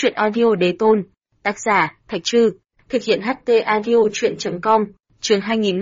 Truyện audio đế tôn. Tác giả, Thạch Trư. Thực hiện HT audio truyện.com. Chương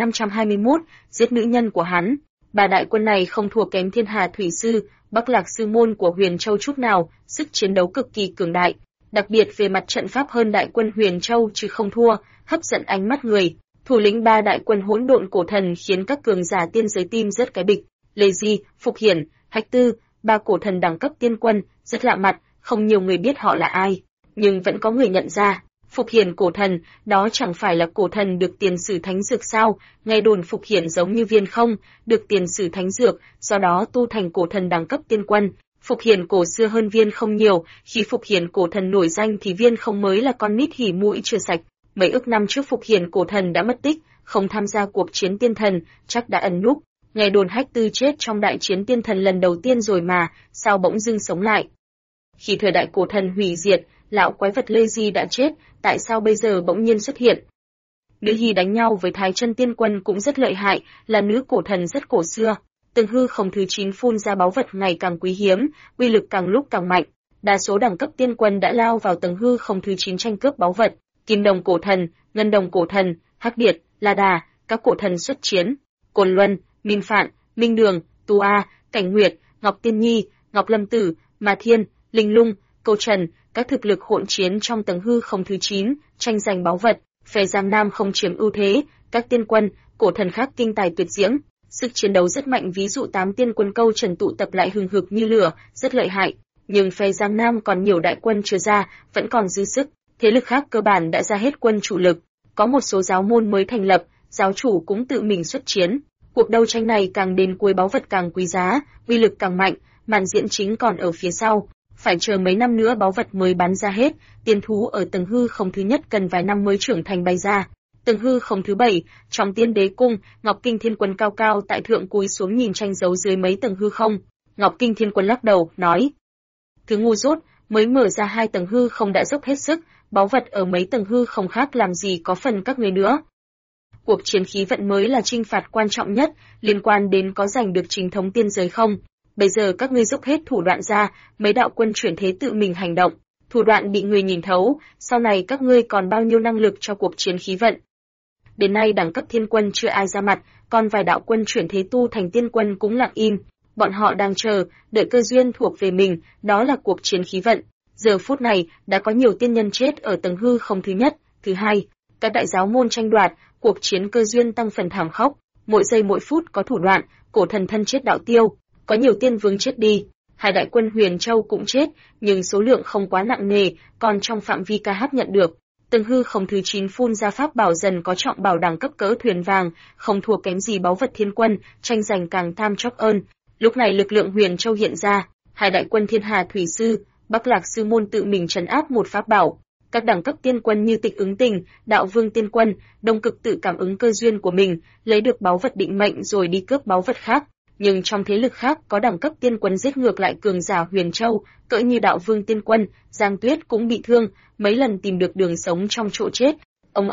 2521, giết nữ nhân của hắn. Bà đại quân này không thua kém Thiên Hà Thủy Sư, Bắc Lạc Sư Môn của Huyền Châu chút nào, sức chiến đấu cực kỳ cường đại. Đặc biệt về mặt trận pháp hơn đại quân Huyền Châu chứ không thua, hấp dẫn ánh mắt người. Thủ lĩnh ba đại quân hỗn độn cổ thần khiến các cường giả tiên giới tim rất cái bịch. Lê Di, Phục Hiển, Hạch Tư, ba cổ thần đẳng cấp tiên quân, rất lạ mặt, không nhiều người biết họ là ai, nhưng vẫn có người nhận ra. Phục Hiển cổ thần, đó chẳng phải là cổ thần được tiền sử thánh dược sao? Nghe đồn Phục Hiển giống như Viên Không, được tiền sử thánh dược, do đó tu thành cổ thần đẳng cấp tiên quân. Phục Hiển cổ xưa hơn Viên Không nhiều, khi Phục Hiển cổ thần nổi danh thì Viên Không mới là con nít hỉ mũi chưa sạch. Mấy ức năm trước Phục Hiển cổ thần đã mất tích, không tham gia cuộc chiến tiên thần, chắc đã ẩn núp. Nghe đồn Hách Tư chết trong đại chiến tiên thần lần đầu tiên rồi mà, sao bỗng dưng sống lại? Khi thời đại cổ thần hủy diệt, lão quái vật Lê Di đã chết, tại sao bây giờ bỗng nhiên xuất hiện? Nữ Hy đánh nhau với Thái Chân Tiên Quân cũng rất lợi hại, là nữ cổ thần rất cổ xưa. Từng hư không thứ 9 phun ra báu vật ngày càng quý hiếm, uy lực càng lúc càng mạnh. Đa số đẳng cấp tiên quân đã lao vào tầng hư không thứ 9 tranh cướp báu vật. Kim Đồng cổ thần, Ngân Đồng cổ thần, Hắc Điệt, La Đà, các cổ thần xuất chiến. Cồn Luân, Minh Phạn, Minh Đường, Tu A, Cảnh Nguyệt, Ngọc Tiên Nhi, Ngọc Lâm Tử, Ma Thiên, Linh Lung, Câu Trần, các thực lực hỗn chiến trong tầng hư không thứ 9, tranh giành báu vật. Phe Giang Nam không chiếm ưu thế, các tiên quân, cổ thần khác kinh tài tuyệt diễm, sức chiến đấu rất mạnh, ví dụ 8 tiên quân Câu Trần tụ tập lại hừng hực như lửa, rất lợi hại. Nhưng phe Giang Nam còn nhiều đại quân chưa ra, vẫn còn dư sức. Thế lực khác cơ bản đã ra hết quân chủ lực, có một số giáo môn mới thành lập, giáo chủ cũng tự mình xuất chiến. Cuộc đấu tranh này càng đến cuối báu vật càng quý giá, uy lực càng mạnh, màn diễn chính còn ở phía sau. Phải chờ mấy năm nữa báu vật mới bán ra hết, tiên thú ở tầng hư không thứ nhất cần vài năm mới trưởng thành bay ra. Tầng hư không thứ 7, trong Tiên Đế cung, Ngọc Kinh Thiên Quân cao cao tại thượng cúi xuống nhìn tranh đấu dưới mấy tầng hư không. Ngọc Kinh Thiên Quân lắc đầu, nói: "Thứ ngu dốt, mới mở ra 2 tầng hư không đã dốc hết sức, báu vật ở mấy tầng hư không khác làm gì có phần các người nữa. Cuộc chiến khí vận mới là chinh phạt quan trọng nhất, liên quan đến có giành được chính thống tiên giới không. Bây giờ các ngươi dốc hết thủ đoạn ra, mấy đạo quân chuyển thế tự mình hành động, thủ đoạn bị người nhìn thấu, sau này các ngươi còn bao nhiêu năng lực cho cuộc chiến khí vận." Đến nay đẳng cấp thiên quân chưa ai ra mặt, còn vài đạo quân chuyển thế tu thành tiên quân cũng lặng im. Bọn họ đang chờ, đợi cơ duyên thuộc về mình, đó là cuộc chiến khí vận. Giờ phút này, đã có nhiều tiên nhân chết ở tầng hư không thứ nhất, thứ hai. Các đại giáo môn tranh đoạt, cuộc chiến cơ duyên tăng phần thảm khốc. Mỗi giây mỗi phút có thủ đoạn, cổ thần thân chết đạo tiêu, có nhiều tiên vương chết đi. 2 đại quân Huyền Châu cũng chết, nhưng số lượng không quá nặng nề, còn trong phạm vi ca hát nhận được. Tầng hư không thứ 9 phun ra pháp bảo dần có trọng bảo đẳng cấp cỡ thuyền vàng, không thua kém gì báu vật thiên quân, tranh giành càng tham chóc ơn. Lúc này lực lượng Huyền Châu hiện ra, 2 đại quân Thiên Hà Thủy Sư, Bắc Lạc Sư Môn tự mình trấn áp một pháp bảo. Các đẳng cấp tiên quân như Tịch Ứng Tình, Đạo Vương Tiên Quân, Đông Cực tự cảm ứng cơ duyên của mình, lấy được báu vật định mệnh rồi đi cướp báu vật khác. Nhưng trong thế lực khác có đẳng cấp tiên quân giết ngược lại cường giả Huyền Châu, cỡ như Đạo Vương Tiên Quân, Giang Tuyết cũng bị thương, mấy lần tìm được đường sống trong chỗ chết. Ầm.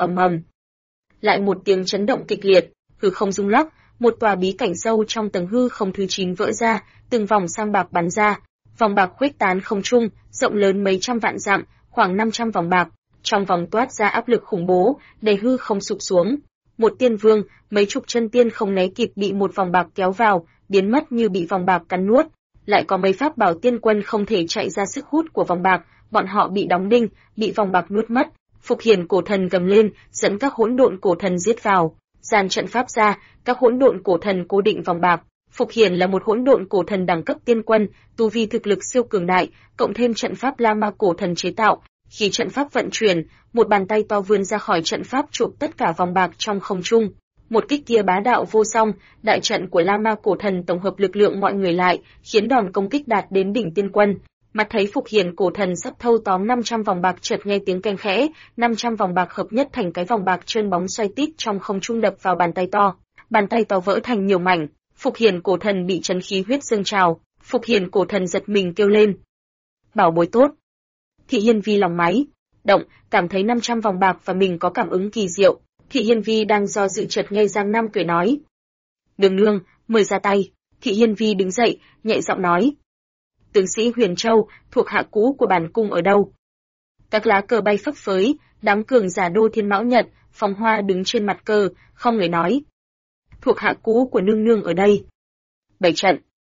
Lại một tiếng chấn động kịch liệt, hư không rung lắc, một tòa bí cảnh sâu trong tầng hư không thứ 9 vỡ ra, từng vòng sang bạc bắn ra. Vòng bạc khuếch tán không trung, rộng lớn mấy trăm vạn dặm, khoảng 500 vòng bạc, trong vòng toát ra áp lực khủng bố, đầy hư không sụp xuống. Một tiên vương, mấy chục chân tiên không né kịp bị một vòng bạc kéo vào, biến mất như bị vòng bạc cắn nuốt. Lại có mấy pháp bảo tiên quân không thể chạy ra sức hút của vòng bạc, bọn họ bị đóng đinh, bị vòng bạc nuốt mất. Phục Hiển cổ thần gầm lên, dẫn các hỗn độn cổ thần giết vào, dàn trận pháp ra, các hỗn độn cổ thần cố định vòng bạc. Phục Hiển là một hỗn độn cổ thần đẳng cấp tiên quân, tu vi thực lực siêu cường đại, cộng thêm trận pháp La Ma cổ thần chế tạo. Khi trận pháp vận chuyển, một bàn tay to vươn ra khỏi trận pháp chụp tất cả vòng bạc trong không trung. Một kích kia bá đạo vô song, đại trận của La Ma cổ thần tổng hợp lực lượng mọi người lại, khiến đòn công kích đạt đến đỉnh tiên quân. Mặt thấy Phục Hiển cổ thần sắp thâu tóm 500 vòng bạc, chợt nghe tiếng keng khẽ, 500 vòng bạc hợp nhất thành cái vòng bạc trơn bóng xoay tít trong không trung đập vào bàn tay to. Bàn tay to vỡ thành nhiều mảnh. Phục Hiển cổ thần bị chấn khí huyết dâng trào, Phục Hiển cổ thần giật mình kêu lên: "Bảo bối tốt!" Thị Hiên Vi lòng máy động, cảm thấy 500 vòng bạc và mình có cảm ứng kỳ diệu. Thị Hiên Vi đang do dự, chợt nghe Giang Nam cười nói: "Đường nương, mời ra tay." Thị Hiên Vi đứng dậy, nhẹ giọng nói: "Tướng sĩ Huyền Châu, thuộc hạ cũ của bản cung ở đâu?" Các lá cờ bay phấp phới, đám cường giả Đô Thiên Mão Nhật, Phong Hoa đứng trên mặt cờ, không người nói. Thuộc hạ cũ của nương nương ở đây. 7 trận.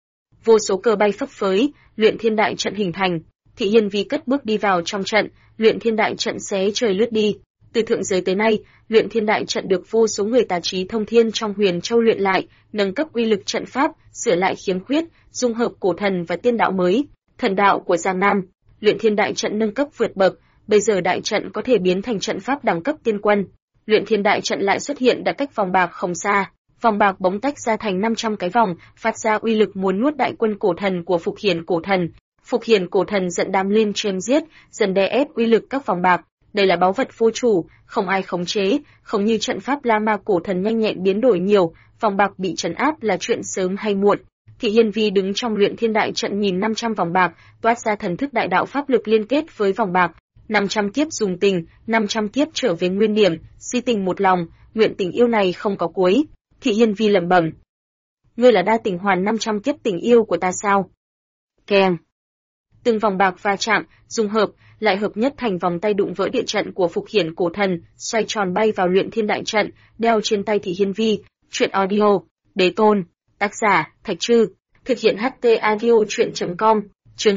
Vô số cờ bay phấp phới, luyện thiên đại trận hình thành. Thị Hiên Vi cất bước đi vào trong trận, luyện thiên đại trận xé trời lướt đi. Từ thượng giới tới nay, luyện thiên đại trận được vô số người tà trí thông thiên trong Huyền Châu luyện lại, nâng cấp uy lực trận pháp, sửa lại khiếm khuyết, dung hợp cổ thần và tiên đạo mới, thần đạo của Giang Nam. Luyện thiên đại trận nâng cấp vượt bậc, bây giờ đại trận có thể biến thành trận pháp đẳng cấp tiên quân. Luyện thiên đại trận lại xuất hiện đã cách vòng bạc không xa, vòng bạc bỗng tách ra thành 500 cái vòng, phát ra uy lực muốn nuốt đại quân cổ thần của Phục Hiền cổ thần. Phục Hiền cổ thần giận đám lên chém giết, dần đè ép uy lực các vòng bạc. Đây là báu vật vô chủ, không ai khống chế, không như trận pháp La Ma cổ thần nhanh nhẹn biến đổi nhiều, vòng bạc bị trấn áp là chuyện sớm hay muộn. Thị Hiên Vi đứng trong luyện thiên đại trận nhìn 500 vòng bạc, toát ra thần thức đại đạo pháp lực liên kết với vòng bạc. 500 kiếp dùng tình, 500 kiếp trở về nguyên điểm, si tình một lòng, nguyện tình yêu này không có cuối. Thị Hiên Vi lẩm bẩm. Ngươi là đa tình hoàn 500 kiếp tình yêu của ta sao? Keng. Từng vòng bạc va chạm, dung hợp, lại hợp nhất thành vòng tay đụng vỡ địa trận của Phục Hiển cổ thần, xoay tròn bay vào luyện thiên đại trận, đeo trên tay Thị Hiên Vi. Truyện audio, Đế Tôn, tác giả, Thạch Trư, thực hiện HT audio truyện.com, chương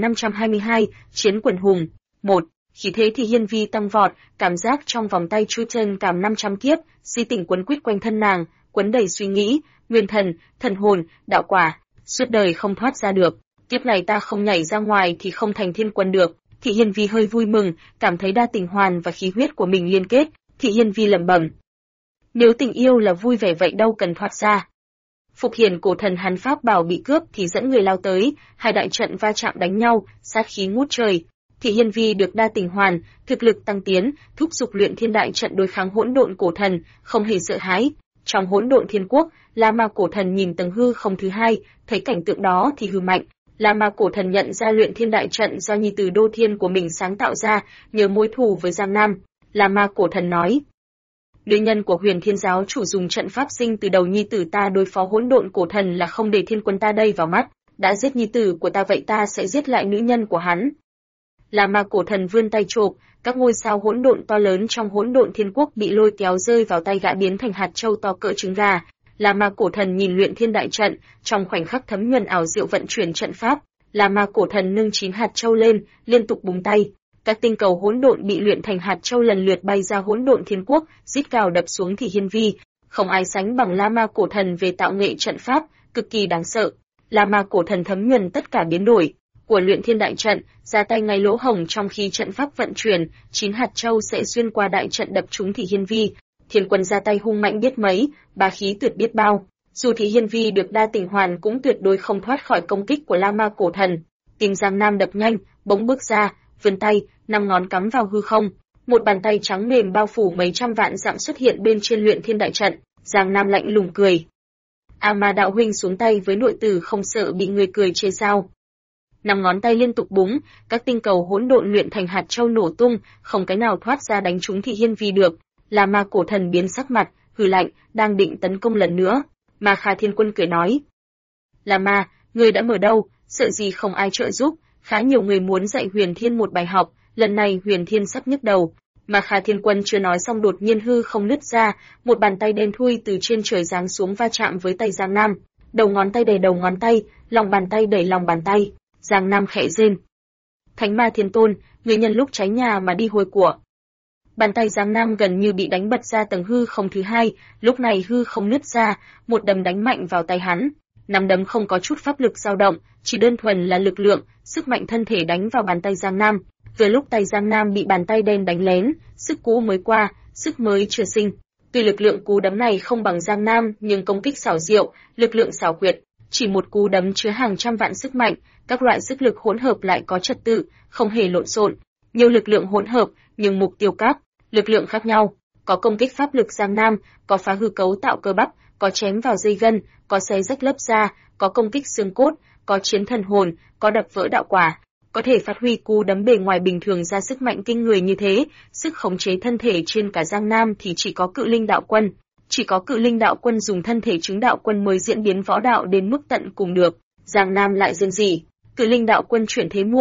2522, Chiến quần hùng. 1. Khí thế Thị Hiên Vi tăng vọt, cảm giác trong vòng tay chui chân cảm 500 kiếp, si tình quấn quýt quanh thân nàng, quấn đầy suy nghĩ, nguyên thần, thần hồn, đạo quả, suốt đời không thoát ra được. Kiếp này ta không nhảy ra ngoài thì không thành thiên quân được. Thị Hiên Vi hơi vui mừng, cảm thấy đa tình hoàn và khí huyết của mình liên kết. Thị Hiên Vi lẩm bẩm. Nếu tình yêu là vui vẻ vậy đâu cần thoát ra. Phục Hiền cổ thần hắn pháp bảo bị cướp thì dẫn người lao tới, hai đại trận va chạm đánh nhau, sát khí ngút trời. Thị Hiên Vi được đa tình hoàn, thực lực tăng tiến, thúc giục luyện thiên đại trận đối kháng hỗn độn cổ thần, không hề sợ hãi. Trong hỗn độn thiên quốc, La Ma cổ thần nhìn tầng hư không thứ hai, thấy cảnh tượng đó thì hừ mạnh. La Ma cổ thần nhận ra luyện thiên đại trận do nhi tử Đô Thiên của mình sáng tạo ra, nhờ mối thù với Giang Nam. La Ma cổ thần nói: Nữ nhân của Huyền Thiên giáo chủ dùng trận pháp sinh từ đầu nhi tử ta đối phó hỗn độn cổ thần là không để thiên quân ta đây vào mắt, đã giết nhi tử của ta vậy ta sẽ giết lại nữ nhân của hắn. La Ma cổ thần vươn tay chộp, các ngôi sao hỗn độn to lớn trong hỗn độn thiên quốc bị lôi kéo rơi vào tay gã biến thành hạt châu to cỡ trứng gà. La Ma cổ thần nhìn luyện thiên đại trận, trong khoảnh khắc thấm nhuần ảo diệu vận chuyển trận pháp, La Ma cổ thần nâng 9 hạt châu lên, liên tục búng tay. Các tinh cầu hỗn độn bị luyện thành hạt châu lần lượt bay ra hỗn độn thiên quốc, rít gào đập xuống Thị Hiên Vi. Không ai sánh bằng La Ma cổ thần về tạo nghệ trận pháp, cực kỳ đáng sợ. La Ma cổ thần thấm nhuần tất cả biến đổi của luyện thiên đại trận, ra tay ngay lỗ hổng trong khi trận pháp vận chuyển, 9 hạt châu sẽ xuyên qua đại trận đập trúng Thị Hiên Vi. Thiên quân ra tay hung mạnh biết mấy, bá khí tuyệt biết bao. Dù Thị Hiên Vi được đa tình hoàn cũng tuyệt đối không thoát khỏi công kích của La Ma cổ thần. Tim Giang Nam đập nhanh, bỗng bước ra, vươn tay, 5 ngón cắm vào hư không. Một bàn tay trắng mềm bao phủ mấy trăm vạn dặm xuất hiện bên trên luyện thiên đại trận. Giang Nam lạnh lùng cười. A Ma đạo huynh xuống tay với nội tử không sợ bị người cười chê sao? 5 ngón tay liên tục búng, các tinh cầu hỗn độn luyện thành hạt châu nổ tung, không cái nào thoát ra đánh trúng Thị Hiên Vi được. La Ma cổ thần biến sắc mặt, hừ lạnh, đang định tấn công lần nữa. Ma Kha Thiên Quân cười nói: La Ma, ngươi đã mở đâu, sợ gì không ai trợ giúp, khá nhiều người muốn dạy Huyền Thiên một bài học, lần này Huyền Thiên sắp nhức đầu. Ma Kha Thiên Quân chưa nói xong đột nhiên hư không nứt ra, một bàn tay đen thui từ trên trời giáng xuống va chạm với tay Giang Nam. Đầu ngón tay đẩy đầu ngón tay, lòng bàn tay đẩy lòng bàn tay. Giang Nam khẽ rên. Thánh Ma Thiên Tôn, người nhân lúc cháy nhà mà đi hồi của. Bàn tay Giang Nam gần như bị đánh bật ra tầng hư không thứ hai, lúc này hư không nứt ra, một đấm đánh mạnh vào tay hắn. Nắm đấm không có chút pháp lực dao động, chỉ đơn thuần là lực lượng, sức mạnh thân thể đánh vào bàn tay Giang Nam. Vừa lúc tay Giang Nam bị bàn tay đen đánh lén, sức cũ mới qua, sức mới chưa sinh. Tuy lực lượng cú đấm này không bằng Giang Nam, nhưng công kích xảo diệu, lực lượng xảo quyệt, chỉ một cú đấm chứa hàng trăm vạn sức mạnh, các loại sức lực hỗn hợp lại có trật tự, không hề lộn xộn. Nhiều lực lượng hỗn hợp, nhưng mục tiêu các lực lượng khác nhau, có công kích pháp lực Giang Nam, có phá hư cấu tạo cơ bắp, có chém vào dây gân, có xé rách lớp da, có công kích xương cốt, có chiến thần hồn, có đập vỡ đạo quả. Có thể phát huy cú đấm bề ngoài bình thường ra sức mạnh kinh người như thế, sức khống chế thân thể trên cả Giang Nam thì chỉ có Cự Linh đạo quân. Chỉ có Cự Linh đạo quân dùng thân thể chứng đạo quân mới diễn biến võ đạo đến mức tận cùng được. Giang Nam lại riêng gì? Cự Linh đạo quân chuyển thế muộn,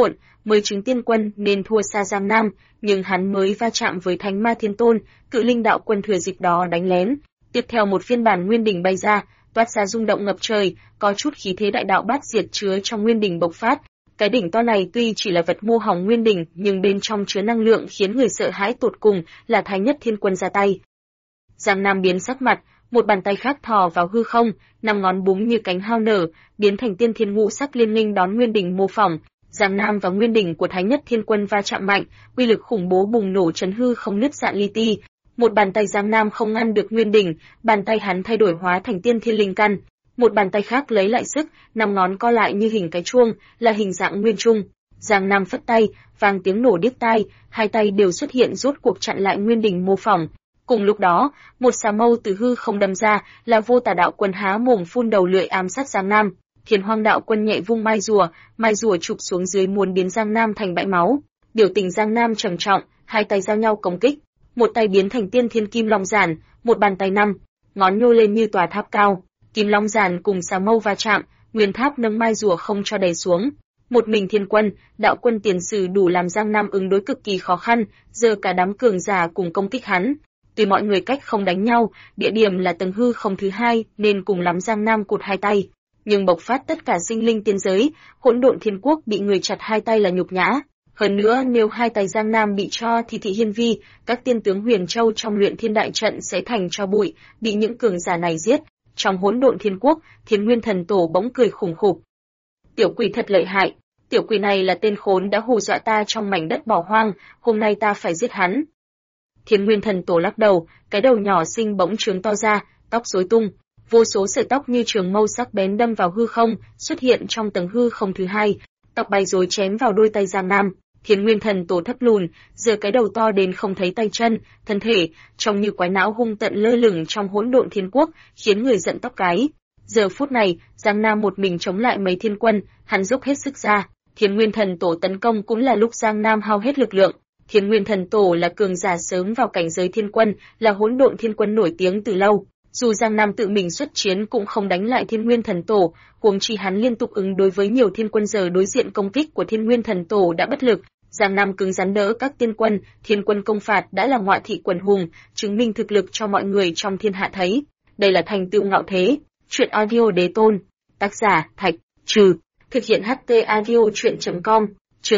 mới chứng tiên quân nên thua xa Giang Nam, nhưng hắn mới va chạm với Thánh Ma Thiên Tôn, Cự Linh đạo quân thừa dịp đó đánh lén. Tiếp theo một phiên bản nguyên đỉnh bay ra, toát ra rung động ngập trời, có chút khí thế đại đạo bát diệt chứa trong nguyên đỉnh bộc phát. Cái đỉnh to này tuy chỉ là vật mô hỏng nguyên đỉnh, nhưng bên trong chứa năng lượng khiến người sợ hãi tột cùng, là Thái Nhất Thiên Quân ra tay. Giang Nam biến sắc mặt, một bàn tay khác thò vào hư không, 5 ngón búng như cánh hao nở, biến thành tiên thiên ngũ sắc liên nghênh đón nguyên đỉnh mô phỏng. Giang Nam và nguyên đỉnh của Thái Nhất Thiên Quân va chạm mạnh, uy lực khủng bố bùng nổ chấn hư không nứt rạn li ti. Một bàn tay Giang Nam không ngăn được nguyên đỉnh, bàn tay hắn thay đổi hóa thành tiên thiên linh căn. Một bàn tay khác lấy lại sức, 5 ngón co lại như hình cái chuông, là hình dạng nguyên trung. Giang Nam phất tay, vang tiếng nổ điếc tai, hai tay đều xuất hiện rốt cuộc chặn lại nguyên đỉnh mô phỏng. Cùng lúc đó, một xà mâu từ hư không đâm ra, là Vô Tà đạo quân há mồm phun đầu lưỡi ám sát Giang Nam. Thiên Hoang đạo quân nhẹ vung mai rùa chụp xuống dưới muốn biến Giang Nam thành bãi máu. Biểu tình Giang Nam trầm trọng, hai tay giao nhau công kích. Một tay biến thành tiên thiên kim long giản, một bàn tay 5 ngón nhô lên như tòa tháp cao. Kim long giản cùng xà mâu va chạm, nguyên tháp nâng mai rùa không cho đè xuống. Một mình Thiên Quân, đạo quân tiền sử đủ làm Giang Nam ứng đối cực kỳ khó khăn, giờ cả đám cường giả cùng công kích hắn. Tuy mọi người cách không đánh nhau, địa điểm là tầng hư không thứ 2, nên cùng lắm Giang Nam cụt hai tay. Nhưng bộc phát tất cả sinh linh tiên giới, Hỗn Độn Thiên Quốc bị người chặt hai tay là nhục nhã. Hơn nữa nếu hai tay Giang Nam bị cho thì Thị Hiên Vi, các tiên tướng Huyền Châu trong Luyện Thiên đại trận sẽ thành tro bụi, bị những cường giả này giết. Trong Hỗn Độn Thiên Quốc, Thiên Nguyên Thần Tổ bỗng cười khủng khục. Tiểu quỷ thật lợi hại, tiểu quỷ này là tên khốn đã hù dọa ta trong mảnh đất bỏ hoang, hôm nay ta phải giết hắn. Thiên Nguyên Thần Tổ lắc đầu, cái đầu nhỏ xinh bỗng trướng to ra, tóc rối tung, vô số sợi tóc như trường mâu sắc bén đâm vào hư không, xuất hiện trong tầng hư không thứ 2, tóc bay rối chém vào đôi tay Giang Nam. Thiên Nguyên Thần Tổ thấp lùn, giờ cái đầu to đến không thấy tay chân, thân thể trông như quái não hung tận lơ lửng trong Hỗn Độn Thiên Quốc, khiến người giận tóc gáy. Giờ phút này, Giang Nam một mình chống lại mấy thiên quân, hắn dốc hết sức ra. Thiên Nguyên Thần Tổ tấn công cũng là lúc Giang Nam hao hết lực lượng. Thiên Nguyên Thần Tổ là cường giả sớm vào cảnh giới thiên quân, là Hỗn Độn Thiên Quân nổi tiếng từ lâu. Dù Giang Nam tự mình xuất chiến cũng không đánh lại Thiên Nguyên Thần Tổ, huống chi hắn liên tục ứng đối với nhiều thiên quân, giờ đối diện công kích của Thiên Nguyên Thần Tổ đã bất lực. Giang Nam cứng rắn đỡ các tiên quân, thiên quân công phạt đã là ngọa thị quần hùng, chứng minh thực lực cho mọi người trong thiên hạ thấy. Đây là thành tựu ngạo thế. Truyện audio đế tôn. Tác giả Thạch Trừ. Thực hiện HT audio truyện.com. Chương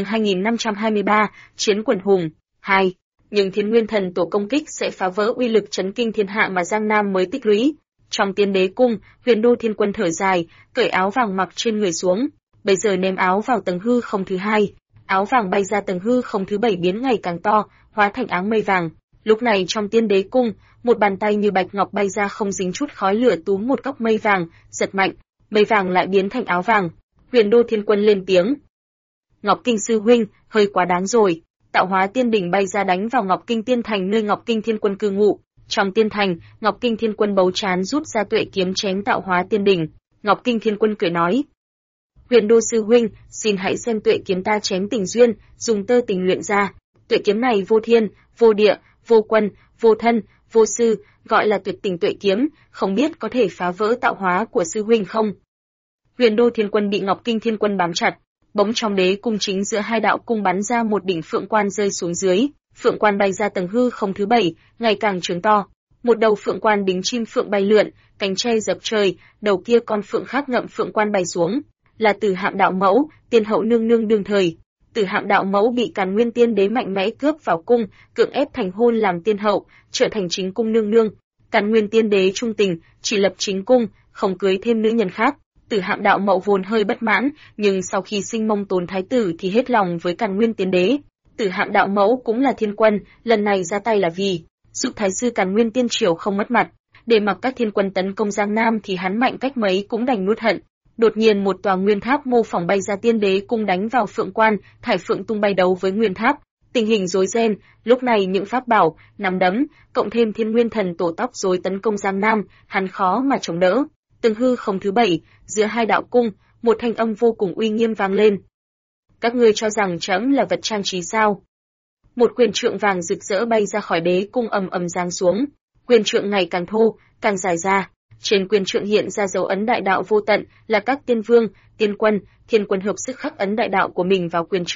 2523, Chiến quần hùng 2. Nhưng Thiên Nguyên Thần Tổ công kích sẽ phá vỡ uy lực chấn kinh thiên hạ mà Giang Nam mới tích lũy. Trong Tiên Đế cung, Huyền Đô Thiên Quân thở dài, cởi áo vàng mặc trên người xuống, bây giờ ném áo vào tầng hư không thứ 2. Áo vàng bay ra tầng hư không thứ 7 biến ngày càng to, hóa thành áng mây vàng. Lúc này trong Tiên Đế cung, một bàn tay như bạch ngọc bay ra không dính chút khói lửa túm một cốc mây vàng, giật mạnh, mây vàng lại biến thành áo vàng. Huyền Đô Thiên Quân lên tiếng. Ngọc Kinh sư huynh, hơi quá đáng rồi. Tạo hóa tiên đỉnh bay ra đánh vào Ngọc Kinh Tiên Thành nơi Ngọc Kinh Thiên Quân cư ngụ. Trong tiên thành, Ngọc Kinh Thiên Quân bấu trán rút ra tuệ kiếm chém tạo hóa tiên đỉnh. Ngọc Kinh Thiên Quân cười nói: Huyền Đô sư huynh, xin hãy xem tuệ kiếm ta chém tình duyên, dùng tơ tình luyện ra. Tuệ kiếm này vô thiên, vô địa, vô quân, vô thân, vô sư, gọi là tuyệt tình tuệ kiếm, không biết có thể phá vỡ tạo hóa của sư huynh không? Huyền Đô Thiên Quân bị Ngọc Kinh Thiên Quân bám chặt. Bỗng trong đế cung chính giữa hai đạo cung bắn ra một đỉnh phượng quan rơi xuống dưới, phượng quan bay ra tầng hư không thứ 7, ngày càng trướng to. Một đầu phượng quan đính chim phượng bay lượn, cánh che dập trời, đầu kia con phượng khác ngậm phượng quan bay xuống, là Tử Hạm đạo mẫu, tiên hậu nương nương đương thời. Tử Hạm đạo mẫu bị Càn Nguyên Tiên Đế mạnh mẽ cướp vào cung, cưỡng ép thành hôn làm tiên hậu, trở thành chính cung nương nương. Càn Nguyên Tiên Đế trung tình, chỉ lập chính cung, không cưới thêm nữ nhân khác. Tử Hạm đạo mẫu vốn hơi bất mãn, nhưng sau khi sinh Mông Tồn thái tử thì hết lòng với Càn Nguyên Tiên Đế. Tử Hạm đạo mẫu cũng là thiên quân, lần này ra tay là vì giúp thái sư Càn Nguyên Tiên triều không mất mặt, để mặc các thiên quân tấn công Giang Nam thì hắn mạnh cách mấy cũng đành nuốt hận. Đột nhiên một tòa nguyên tháp mô phỏng bay ra Tiên Đế cung đánh vào phượng quan, thải phượng tung bay đấu với nguyên tháp. Tình hình rối ren, lúc này những pháp bảo, nắm đấm, cộng thêm Thiên Nguyên Thần Tổ tóc rối tấn công Giang Nam, hắn khó mà chống đỡ. Tầng hư không thứ 7, giữa hai đạo cung, một thanh âm vô cùng uy nghiêm vang lên. Các ngươi cho rằng trẫm là vật trang trí sao? Một quyền trượng vàng rực rỡ bay ra khỏi đế cung ầm ầm giáng xuống. Quyền trượng ngày càng thô, càng dài ra. Trên quyền trượng hiện ra dấu ấn đại đạo vô tận, là các tiên vương, tiên quân, thiên quân hợp sức khắc ấn đại đạo của mình vào quyền trượng.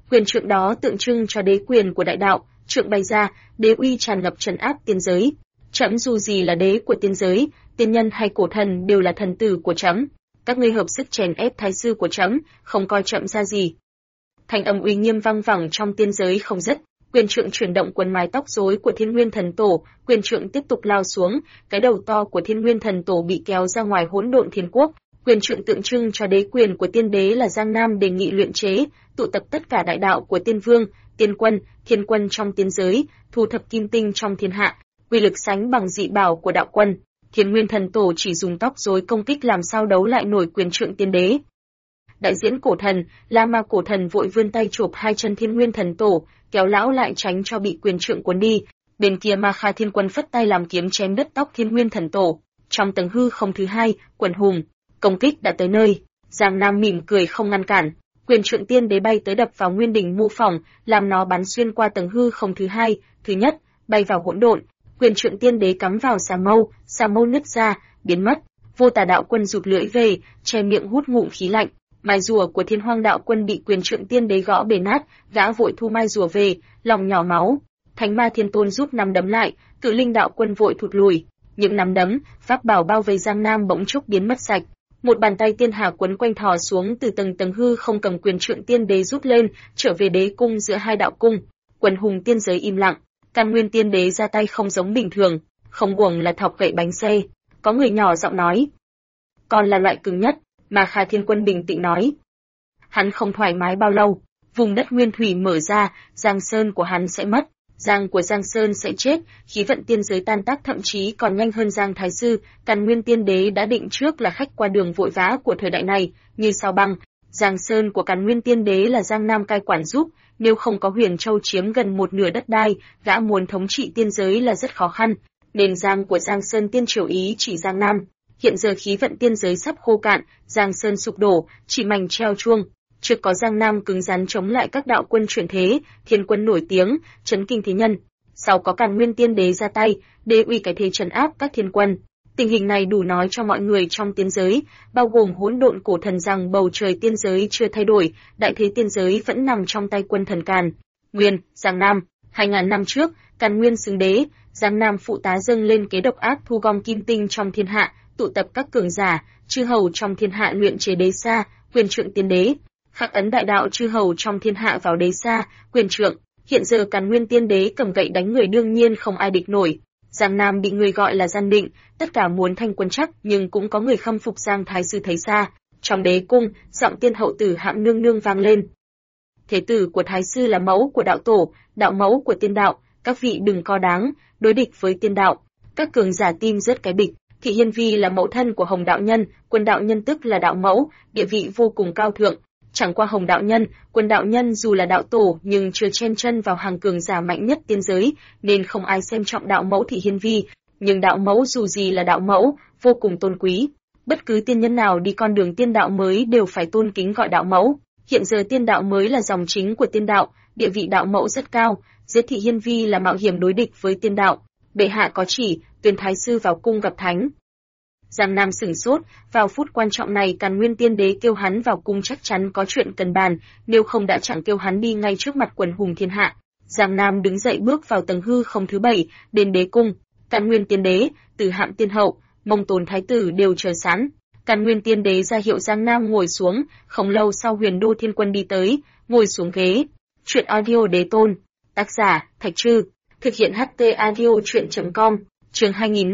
Quyền trượng đó tượng trưng cho đế quyền của đại đạo, trượng bày ra, đế uy tràn ngập trấn áp tiên giới. Trẫm dù gì là đế của tiên giới, tiên nhân hay cổ thần đều là thần tử của trẫm. Các ngươi hợp sức chèn ép thái sư của trẫm, không coi trẫm ra gì. Thanh âm uy nghiêm vang vẳng trong tiên giới không dứt. Quyền trượng chuyển động quấn mái tóc rối của Thiên Nguyên Thần Tổ, quyền trượng tiếp tục lao xuống, cái đầu to của Thiên Nguyên Thần Tổ bị kéo ra ngoài hỗn độn thiên quốc. Quyền trượng tượng trưng cho đế quyền của tiên đế là Giang Nam đề nghị luyện chế, tụ tập tất cả đại đạo của tiên vương, tiên quân, thiên quân trong tiên giới, thu thập kim tinh trong thiên hạ, uy lực sánh bằng dị bảo của đạo quân. Thiên Nguyên Thần Tổ chỉ dùng tóc rối công kích làm sao đấu lại nổi quyền trượng tiên đế. Đại diễn cổ thần, La Ma cổ thần vội vươn tay chộp hai chân Thiên Nguyên Thần Tổ, kéo lão lại tránh cho bị quyền trượng cuốn đi. Bên kia Ma Kha Thiên Quân phất tay làm kiếm chém đứt tóc Thiên Nguyên Thần Tổ. Trong tầng hư không thứ hai, quần hùng, công kích đã tới nơi. Giang Nam mỉm cười không ngăn cản. Quyền trượng tiên đế bay tới đập vào nguyên đỉnh mô phỏng, làm nó bắn xuyên qua tầng hư không thứ hai. Thứ nhất, bay vào hỗn độn. Quyền trượng tiên đế cắm vào xà mâu nứt ra, biến mất. Vô Tà đạo quân rụt lưỡi về, che miệng hút ngụm khí lạnh. Mai rùa của Thiên Hoang đạo quân bị quyền trượng tiên đế gõ bể nát, gã vội thu mai rùa về, lòng nhỏ máu. Thánh Ma Thiên Tôn rút nắm đấm lại, Cự Linh đạo quân vội thụt lùi. Những nắm đấm, pháp bảo bao vây Giang Nam bỗng chốc biến mất sạch. Một bàn tay tiên hà quấn quanh thò xuống từ tầng hư không cầm quyền trượng tiên đế rút lên, trở về đế cung giữa hai đạo cung. Quần hùng tiên giới im lặng. Càn Nguyên tiên đế ra tay không giống bình thường, không uổng là thọc gậy bánh xe. Có người nhỏ giọng nói, còn là loại cứng nhất. Mà Kha Thiên Quân bình tĩnh nói, hắn không thoải mái bao lâu, vùng đất nguyên thủy mở ra, Giang Sơn của hắn sẽ mất, Giang của Giang Sơn sẽ chết, khí vận tiên giới tan tác thậm chí còn nhanh hơn Giang Thái Sư. Càn Nguyên tiên đế đã định trước là khách qua đường vội vã của thời đại này, như sao băng. Giang Sơn của Càn Nguyên tiên đế là Giang Nam cai quản giúp, nếu không có Huyền Châu chiếm gần một nửa đất đai, gã muốn thống trị tiên giới là rất khó khăn. Nền Giang của Giang Sơn tiên triều ý chỉ Giang Nam. Hiện giờ khí vận tiên giới sắp khô cạn, Giang Sơn sụp đổ, chỉ mảnh treo chuông. Chưa có Giang Nam cứng rắn chống lại các đạo quân chuyển thế, thiên quân nổi tiếng, chấn kinh thế nhân. Sau có Càn Nguyên tiên đế ra tay, đế uy cái thế trấn áp các thiên quân. Tình hình này đủ nói cho mọi người trong tiên giới, bao gồm hỗn độn cổ thần rằng bầu trời tiên giới chưa thay đổi, đại thế tiên giới vẫn nằm trong tay quân thần Càn Nguyên. Giang Nam, 2000 năm trước, Càn Nguyên xưng đế, Giang Nam phụ tá dâng lên kế độc ác thu gom kim tinh trong thiên hạ, tụ tập các cường giả, chư hầu trong thiên hạ luyện chế đế sa, quyền trượng tiên đế, khắc ấn đại đạo chư hầu trong thiên hạ vào đế sa, quyền trượng. Hiện giờ Càn Nguyên tiên đế cầm gậy đánh người đương nhiên không ai địch nổi. Giang Nam bị người gọi là gian định, tất cả muốn thanh quân chắc, nhưng cũng có người khâm phục Giang Thái Sư thấy xa. Trong đế cung, giọng tiên hậu tử Hạm Nương Nương vang lên. Thế tử của Thái Sư là mẫu của đạo tổ, đạo mẫu của tiên đạo, các vị đừng co đáng, đối địch với tiên đạo. Các cường giả tim rớt cái bịch. Thị Hiên Vi là mẫu thân của Hồng đạo nhân, Quân đạo nhân tức là đạo mẫu, địa vị vô cùng cao thượng. Chẳng qua Hồng đạo nhân, Quân đạo nhân dù là đạo tổ nhưng chưa chen chân vào hàng cường giả mạnh nhất tiên giới, nên không ai xem trọng đạo mẫu Thị Hiên Vi. Nhưng đạo mẫu dù gì là đạo mẫu, vô cùng tôn quý. Bất cứ tiên nhân nào đi con đường tiên đạo mới đều phải tôn kính gọi đạo mẫu. Hiện giờ tiên đạo mới là dòng chính của tiên đạo, địa vị đạo mẫu rất cao. Giết Thị Hiên Vi là mạo hiểm đối địch với tiên đạo. Bệ hạ có chỉ, tuyên Thái Sư vào cung gặp thánh. Giang Nam sửng sốt, vào phút quan trọng này Càn Nguyên tiên đế kêu hắn vào cung chắc chắn có chuyện cần bàn, nếu không đã chẳng kêu hắn đi ngay trước mặt quần hùng thiên hạ. Giang Nam đứng dậy bước vào tầng hư không thứ 7, đến đế cung. Càn Nguyên tiên đế, Từ Hạm tiên hậu, Mông Tồn thái tử đều chờ sẵn. Càn Nguyên tiên đế ra hiệu Giang Nam ngồi xuống, không lâu sau Huyền Đô Thiên Quân đi tới, ngồi xuống ghế. Chuyện audio đế tôn, tác giả Thạch Trư, thực hiện HT audio truyện.com, chương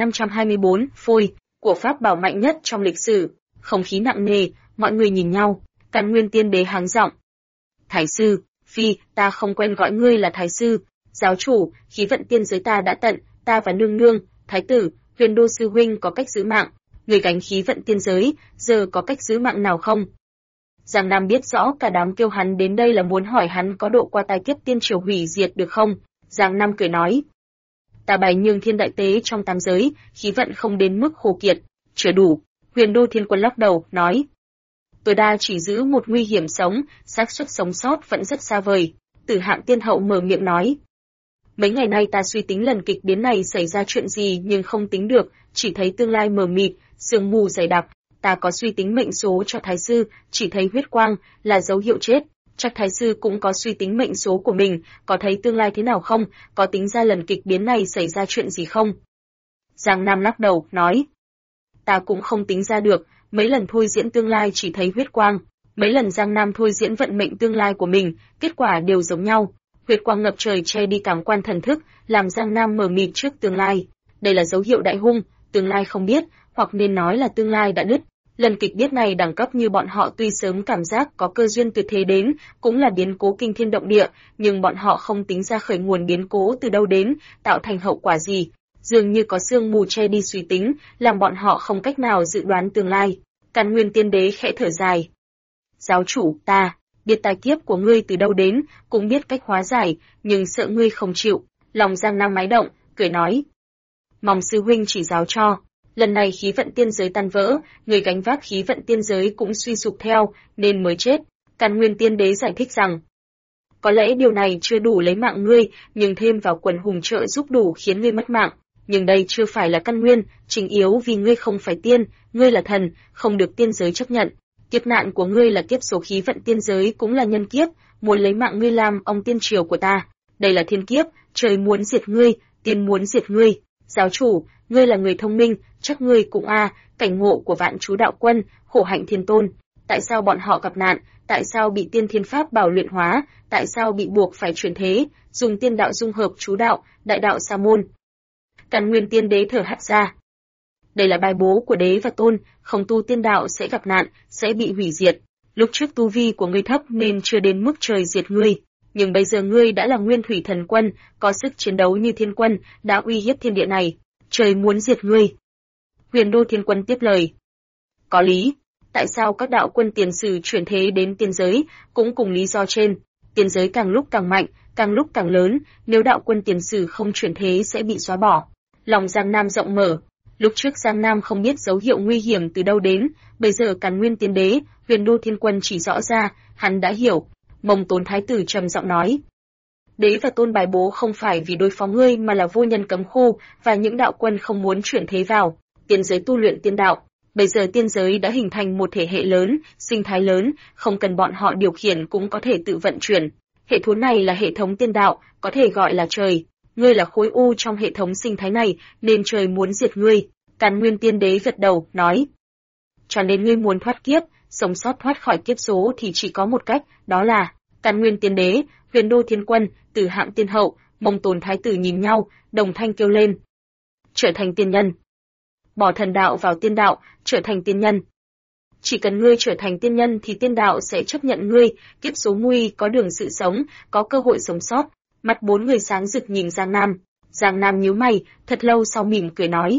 2524, phôi, của pháp bảo mạnh nhất trong lịch sử. Không khí nặng nề, mọi người nhìn nhau, Càn Nguyên tiên đế háng giọng. Thái sư, phi, ta không quen gọi ngươi là thái sư. Giáo chủ, khí vận tiên giới ta đã tận, ta và nương nương, thái tử, Huyền Đô sư huynh có cách giữ mạng. Người gánh khí vận tiên giới, giờ có cách giữ mạng nào không? Giang Nam biết rõ cả đám kêu hắn đến đây là muốn hỏi hắn có độ qua tai kiếp tiên triều hủy diệt được không. Giang Nam cười nói, ta bày nhường thiên đại tế trong tam giới, khí vận không đến mức khô kiệt, chưa đủ. Huyền Đô Thiên Quân lắc đầu, nói, tối đa chỉ giữ một nguy hiểm sống, xác suất sống sót vẫn rất xa vời. Từ Hạm tiên hậu mở miệng nói, mấy ngày nay ta suy tính lần kịch biến này xảy ra chuyện gì nhưng không tính được, chỉ thấy tương lai mờ mịt, sương mù dày đặc. Ta có suy tính mệnh số cho thái sư, chỉ thấy huyết quang là dấu hiệu chết. chắc thái sư cũng có suy tính mệnh số của mình, có thấy tương lai thế nào không, có tính ra lần kịch biến này xảy ra chuyện gì không? Giang Nam lắc đầu, nói. Ta cũng không tính ra được, mấy lần thôi diễn tương lai chỉ thấy huyết quang. Mấy lần Giang Nam thôi diễn vận mệnh tương lai của mình, kết quả đều giống nhau. Huyết quang ngập trời che đi cảm quan thần thức, làm Giang Nam mờ mịt trước tương lai. Đây là dấu hiệu đại hung, tương lai không biết, hoặc nên nói là tương lai đã đứt. Lần kịch biết này đẳng cấp như bọn họ tuy sớm cảm giác có cơ duyên tuyệt thế đến, cũng là biến cố kinh thiên động địa, nhưng bọn họ không tính ra khởi nguồn biến cố từ đâu đến, tạo thành hậu quả gì. Dường như có sương mù che đi suy tính, làm bọn họ không cách nào dự đoán tương lai. Càn Nguyên Tiên Đế khẽ thở dài. Giáo chủ, ta biết tai kiếp của ngươi từ đâu đến, cũng biết cách hóa giải, nhưng sợ ngươi không chịu. Lòng Giang Nam mái động, cười nói. Mong sư huynh chỉ giáo cho. Lần này khí vận tiên giới tan vỡ, người gánh vác khí vận tiên giới cũng suy sụp theo, nên mới chết. Càn Nguyên Tiên Đế giải thích rằng, có lẽ điều này chưa đủ lấy mạng ngươi, nhưng thêm vào quần hùng trợ giúp đủ khiến ngươi mất mạng. Nhưng đây chưa phải là căn nguyên, chính yếu vì ngươi không phải tiên, ngươi là thần, không được tiên giới chấp nhận. Kiếp nạn của ngươi là kiếp số khí vận tiên giới cũng là nhân kiếp, muốn lấy mạng ngươi làm ông tiên triều của ta. Đây là thiên kiếp, trời muốn diệt ngươi, tiên muốn diệt ngươi. Giáo chủ, ngươi là người thông minh, chắc ngươi cũng cảnh ngộ của vạn chú đạo quân, khổ hạnh thiên tôn. Tại sao bọn họ gặp nạn, tại sao bị tiên thiên pháp bảo luyện hóa, tại sao bị buộc phải chuyển thế, dùng tiên đạo dung hợp chú đạo, đại đạo sa môn. Càn Nguyên Tiên Đế thở hắt ra. Đây là bài bố của đế và tôn, không tu tiên đạo sẽ gặp nạn, sẽ bị hủy diệt. Lúc trước tu vi của ngươi thấp nên chưa đến mức trời diệt ngươi, nhưng bây giờ ngươi đã là Nguyên Thủy Thần Quân, có sức chiến đấu như thiên quân, đã uy hiếp thiên địa này, trời muốn diệt ngươi. Huyền Đô Thiên Quân tiếp lời. Có lý, tại sao các đạo quân tiền sử chuyển thế đến tiên giới, cũng cùng lý do trên. Tiên giới càng lúc càng mạnh, càng lúc càng lớn, nếu đạo quân tiền sử không chuyển thế sẽ bị xóa bỏ. Lòng Giang Nam rộng mở. Lúc trước Giang Nam không biết dấu hiệu nguy hiểm từ đâu đến, bây giờ Càn Nguyên Tiên Đế, Huyền Đô Thiên Quân chỉ rõ ra, hắn đã hiểu. Mông Tốn Thái tử trầm giọng nói. Đế và tôn bài bố không phải vì đối phó ngươi mà là vô nhân cấm khu, và những đạo quân không muốn chuyển thế vào. Tiên giới tu luyện tiên đạo. Bây giờ tiên giới đã hình thành một thể hệ lớn, sinh thái lớn, không cần bọn họ điều khiển cũng có thể tự vận chuyển. Hệ thống này là hệ thống tiên đạo, có thể gọi là trời. Ngươi là khối u trong hệ thống sinh thái này, nên trời muốn diệt ngươi. Càn Nguyên Tiên Đế gật đầu, nói. Cho nên ngươi muốn thoát kiếp, sống sót thoát khỏi kiếp số thì chỉ có một cách, đó là Càn Nguyên Tiên Đế, Huyền Đô Thiên Quân, Tử Hạm Tiên Hậu, Mông Tồn Thái tử nhìn nhau, đồng thanh kêu lên. Trở thành tiên nhân. Bỏ thần đạo vào tiên đạo, trở thành tiên nhân. Chỉ cần ngươi trở thành tiên nhân thì tiên đạo sẽ chấp nhận ngươi, kiếp số nguy có đường sự sống, có cơ hội sống sót. Mặt bốn người sáng rực nhìn Giang Nam. Giang Nam nhíu mày, thật lâu sau mỉm cười nói.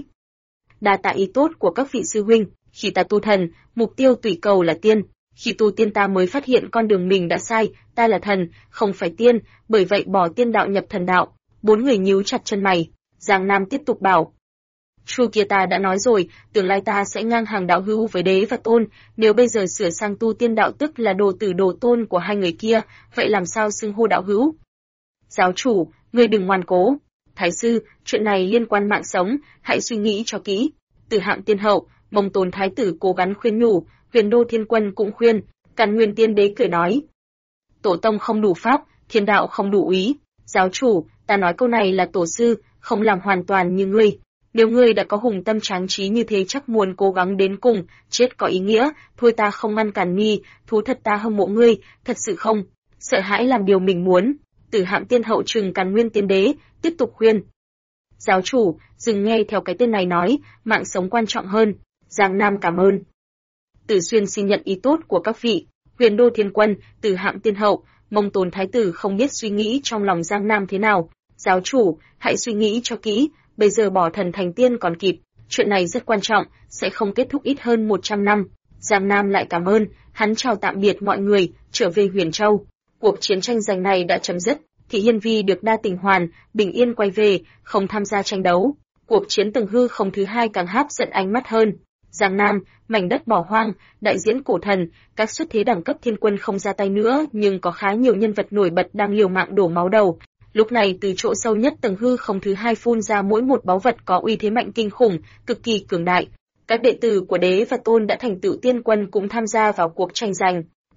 Đa tạ ý tốt của các vị sư huynh, khi ta tu thần, mục tiêu tùy cầu là tiên. Khi tu tiên ta mới phát hiện con đường mình đã sai, ta là thần, không phải tiên, bởi vậy bỏ tiên đạo nhập thần đạo. Bốn người nhíu chặt chân mày. Giang Nam tiếp tục bảo. Chu kia ta đã nói rồi, tương lai ta sẽ ngang hàng đạo hữu với đế và tôn, nếu bây giờ sửa sang tu tiên đạo tức là đồ tử đồ tôn của hai người kia, vậy làm sao xưng hô đạo hữu? Giáo chủ, ngươi đừng ngoan cố. Thái sư, chuyện này liên quan mạng sống, hãy suy nghĩ cho kỹ. Tử Hạm Tiên Hậu, Mông Tồn Thái tử cố gắng khuyên nhủ, Huyền Đô Thiên Quân cũng khuyên. Càn Nguyên Tiên Đế cười nói. Tổ tông không đủ pháp, thiên đạo không đủ úy. Giáo chủ, ta nói câu này là tổ sư, không làm hoàn toàn như ngươi. Nếu ngươi đã có hùng tâm tráng trí như thế chắc muốn cố gắng đến cùng, chết có ý nghĩa, thôi ta không ngăn cản mi, thú thật ta hâm mộ ngươi, thật sự không, sợ hãi làm điều mình muốn. Tử Hạm Tiên Hậu trừng Càn Nguyên Tiên Đế, tiếp tục khuyên. Giáo chủ, dừng nghe theo cái tên này nói, mạng sống quan trọng hơn. Giang Nam cảm ơn. Tử Xuyên xin nhận ý tốt của các vị. Huyền Đô Thiên Quân, Tử Hạm Tiên Hậu, Mông Tồn Thái tử không biết suy nghĩ trong lòng Giang Nam thế nào. Giáo chủ, hãy suy nghĩ cho kỹ, bây giờ bỏ thần thành tiên còn kịp. Chuyện này rất quan trọng, sẽ không kết thúc ít hơn 100 năm. Giang Nam lại cảm ơn, hắn chào tạm biệt mọi người, trở về Huyền Châu. Cuộc chiến tranh giành này đã chấm dứt, Thị Hiên Vi được đa tình hoàn, bình yên quay về, không tham gia tranh đấu. Cuộc chiến từng hư không thứ hai càng hấp dẫn ánh mắt hơn. Giang Nam, mảnh đất bỏ hoang, đại diễn cổ thần, các xuất thế đẳng cấp thiên quân không ra tay nữa, nhưng có khá nhiều nhân vật nổi bật đang liều mạng đổ máu đầu. Lúc này từ chỗ sâu nhất tầng hư không thứ hai phun ra mỗi một báu vật có uy thế mạnh kinh khủng, cực kỳ cường đại. Các đệ tử của đế và tôn đã thành tựu tiên quân cũng tham gia vào cuộc tranh giành.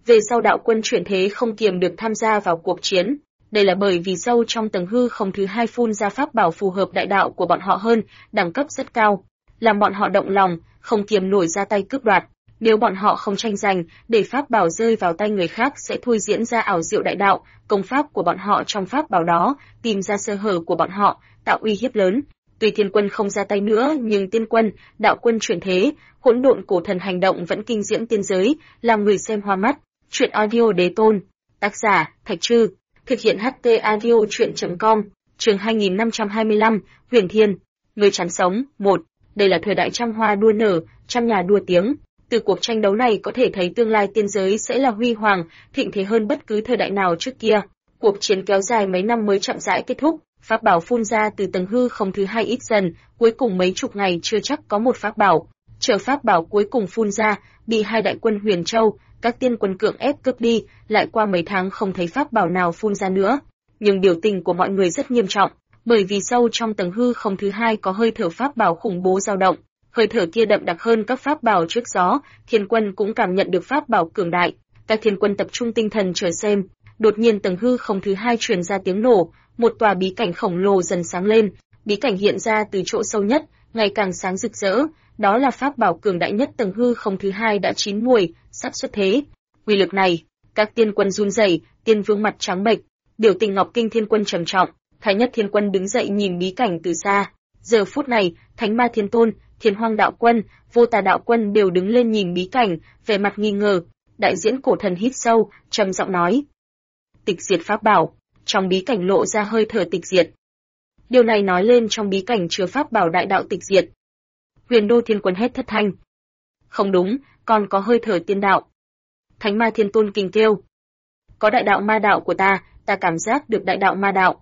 Về sau đạo quân chuyển thế không kiềm được tham gia vào cuộc chiến. Đây là bởi vì sâu trong tầng hư không thứ hai phun ra pháp bảo phù hợp đại đạo của bọn họ hơn, đẳng cấp rất cao, làm bọn họ động lòng, không kiềm nổi ra tay cướp đoạt. Nếu bọn họ không tranh giành, để pháp bảo rơi vào tay người khác sẽ thôi diễn ra ảo diệu đại đạo, công pháp của bọn họ trong pháp bảo đó, tìm ra sơ hở của bọn họ, tạo uy hiếp lớn. Tuy Thiên Quân không ra tay nữa, nhưng Tiên Quân, đạo quân chuyển thế, hỗn độn cổ thần hành động vẫn kinh diễm tiên giới, làm người xem hoa mắt. Truyện audio đế tôn. Tác giả: Thạch Trư. Thực hiện HT audio truyện.com. Chương 2525, Huyền Thiên. Người chán sống. 1. Đây là thời đại trăm hoa đua nở, trăm nhà đua tiếng. Từ cuộc tranh đấu này có thể thấy tương lai tiên giới sẽ là huy hoàng, thịnh thế hơn bất cứ thời đại nào trước kia. Cuộc chiến kéo dài mấy năm mới chậm rãi kết thúc, pháp bảo phun ra từ tầng hư không thứ hai ít dần, cuối cùng mấy chục ngày chưa chắc có một pháp bảo. Chờ pháp bảo cuối cùng phun ra, bị hai đại quân Huyền Châu, các tiên quân cưỡng ép cướp đi, lại qua mấy tháng không thấy pháp bảo nào phun ra nữa. Nhưng biểu tình của mọi người rất nghiêm trọng, bởi vì sâu trong tầng hư không thứ hai có hơi thở pháp bảo khủng bố dao động. Hơi thở kia đậm đặc hơn các pháp bảo trước đó, Thiên Quân cũng cảm nhận được pháp bảo cường đại. Các thiên quân tập trung tinh thần chờ xem. Đột nhiên tầng hư không thứ hai truyền ra tiếng nổ, một tòa bí cảnh khổng lồ dần sáng lên. Bí cảnh hiện ra từ chỗ sâu nhất, ngày càng sáng rực rỡ. Đó là pháp bảo cường đại nhất tầng hư không thứ hai đã chín muồi, sắp xuất thế. Uy lực này, các tiên quân run rẩy, Tiên Vương mặt trắng bệch, biểu tình Ngọc Kinh Thiên Quân trầm trọng. Thái Nhất Thiên Quân đứng dậy nhìn bí cảnh từ xa. Giờ phút này, Thánh Ma Thiên Tôn, Thiên Hoang Đạo Quân, Vô Tà Đạo Quân đều đứng lên nhìn bí cảnh, vẻ mặt nghi ngờ. Đại diễn cổ thần hít sâu, trầm giọng nói: Tịch diệt pháp bảo. Trong bí cảnh lộ ra hơi thở tịch diệt. Điều này nói lên trong bí cảnh chứa pháp bảo đại đạo tịch diệt. Huyền Đô Thiên Quân hét thất thanh: Không đúng, còn có hơi thở tiên đạo. Thánh Ma Thiên Tôn kinh kêu: Có đại đạo ma đạo của ta cảm giác được đại đạo ma đạo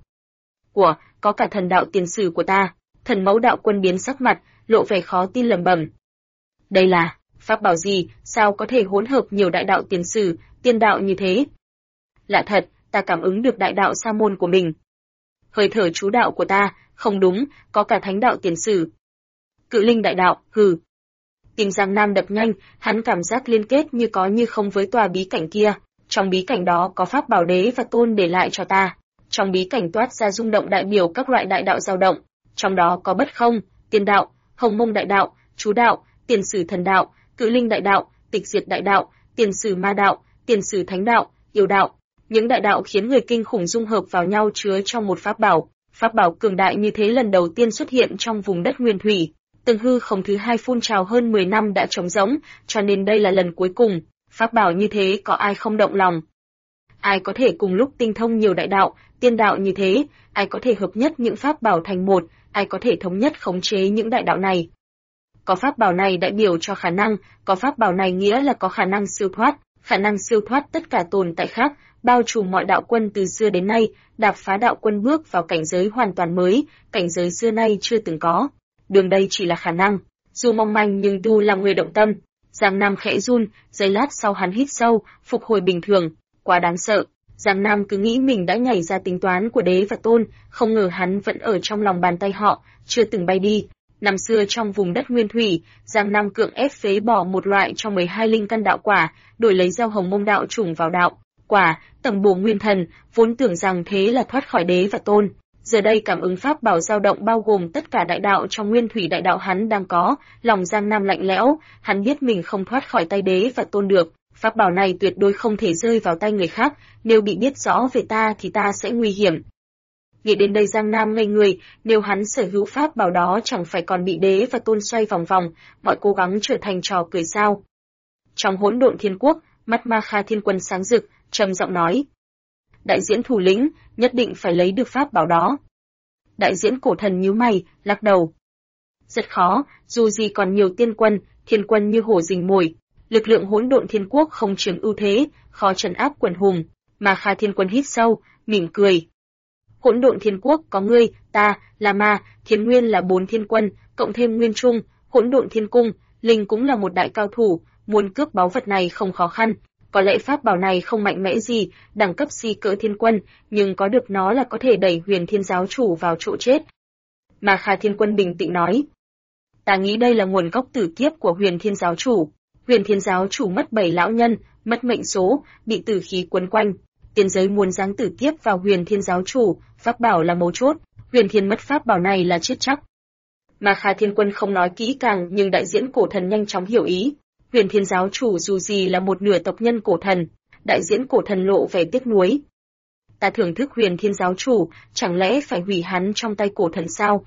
có cả thần đạo tiền sử của ta. Thần Mẫu Đạo Quân biến sắc mặt, lộ vẻ khó tin lẩm bẩm: Đây là pháp bảo gì, sao có thể hỗn hợp nhiều đại đạo tiền sử, tiên đạo như thế? Lạ thật, ta cảm ứng được đại đạo sa môn của mình. Hơi thở chú đạo của ta, không đúng, có cả thánh đạo tiền sử. Cự linh đại đạo, hừ. Tim Giang Nam đập nhanh, hắn cảm giác liên kết như có như không với tòa bí cảnh kia. Trong bí cảnh đó có pháp bảo đế và tôn để lại cho ta. Trong bí cảnh toát ra rung động đại biểu các loại đại đạo dao động. Trong đó có bất không, tiên đạo, hồng mông đại đạo, chú đạo, tiền sử thần đạo, cự linh đại đạo, tịch diệt đại đạo, tiền sử ma đạo, tiền sử thánh đạo, yêu đạo. Những đại đạo khiến người kinh khủng dung hợp vào nhau chứa trong một pháp bảo. Pháp bảo cường đại như thế lần đầu tiên xuất hiện trong vùng đất nguyên thủy. Tầng hư không thứ hai phun trào hơn 10 năm đã trống rỗng, cho nên đây là lần cuối cùng. Pháp bảo như thế có ai không động lòng? Ai có thể cùng lúc tinh thông nhiều đại đạo, tiên đạo như thế? Ai có thể hợp nhất những pháp bảo thành một? Ai có thể thống nhất khống chế những đại đạo này? Có pháp bảo này đại biểu cho khả năng, có pháp bảo này nghĩa là có khả năng siêu thoát, khả năng siêu thoát tất cả tồn tại khác, bao trùm mọi đạo quân từ xưa đến nay, đạp phá đạo quân bước vào cảnh giới hoàn toàn mới, cảnh giới xưa nay chưa từng có. Đường đây chỉ là khả năng, dù mong manh nhưng tu làm người động tâm. Giang Nam khẽ run, giây lát sau hắn hít sâu, phục hồi bình thường, quá đáng sợ. Giang Nam cứ nghĩ mình đã nhảy ra tính toán của đế và tôn, không ngờ hắn vẫn ở trong lòng bàn tay họ, chưa từng bay đi. Năm xưa trong vùng đất nguyên thủy, Giang Nam cưỡng ép phế bỏ một loại trong 12 linh căn đạo quả, đổi lấy gieo hồng mông đạo chủng vào đạo quả, tầm bổ nguyên thần, vốn tưởng rằng thế là thoát khỏi đế và tôn. Giờ đây cảm ứng pháp bảo dao động bao gồm tất cả đại đạo trong nguyên thủy đại đạo hắn đang có, lòng Giang Nam lạnh lẽo, hắn biết mình không thoát khỏi tay đế và tôn được. Pháp bảo này tuyệt đối không thể rơi vào tay người khác, nếu bị biết rõ về ta thì ta sẽ nguy hiểm. Nghĩ đến đây Giang Nam ngây người, nếu hắn sở hữu pháp bảo đó chẳng phải còn bị đế và tôn xoay vòng vòng, mọi cố gắng trở thành trò cười sao. Trong hỗn độn thiên quốc, mắt Ma Kha Thiên Quân sáng rực, trầm giọng nói: Đại diễn thủ lĩnh, nhất định phải lấy được pháp bảo đó. Đại diễn cổ thần nhíu mày, lắc đầu: Rất khó, dù gì còn nhiều tiên quân, thiên quân như hổ rình mồi. Lực lượng hỗn độn thiên quốc không chiếm ưu thế, khó trấn áp quần hùng. Ma Kha Thiên Quân hít sâu, mỉm cười: Hỗn độn thiên quốc có ngươi, ta, là ma, Thiên Nguyên là 4 thiên quân, cộng thêm Nguyên Trung, hỗn độn thiên cung, Linh cũng là một đại cao thủ, muốn cướp báu vật này không khó khăn. Có lẽ pháp bảo này không mạnh mẽ gì, đẳng cấp si cỡ thiên quân, nhưng có được nó là có thể đẩy Huyền Thiên giáo chủ vào chỗ chết. Ma Kha Thiên Quân bình tĩnh nói: Ta nghĩ đây là nguồn gốc tử kiếp của Huyền Thiên giáo chủ. Huyền Thiên giáo chủ mất 7 lão nhân, mất mệnh số, bị tử khí quấn quanh. Tiên giới muốn giáng tử tiếp vào Huyền Thiên giáo chủ, pháp bảo là mấu chốt, Huyền Thiên mất pháp bảo này là chết chắc. Mà Kha Thiên Quân không nói kỹ càng, nhưng đại diễn cổ thần nhanh chóng hiểu ý. Huyền Thiên giáo chủ dù gì là một nửa tộc nhân cổ thần, đại diễn cổ thần lộ vẻ tiếc nuối. Ta thưởng thức Huyền Thiên giáo chủ, chẳng lẽ phải hủy hắn trong tay cổ thần sao?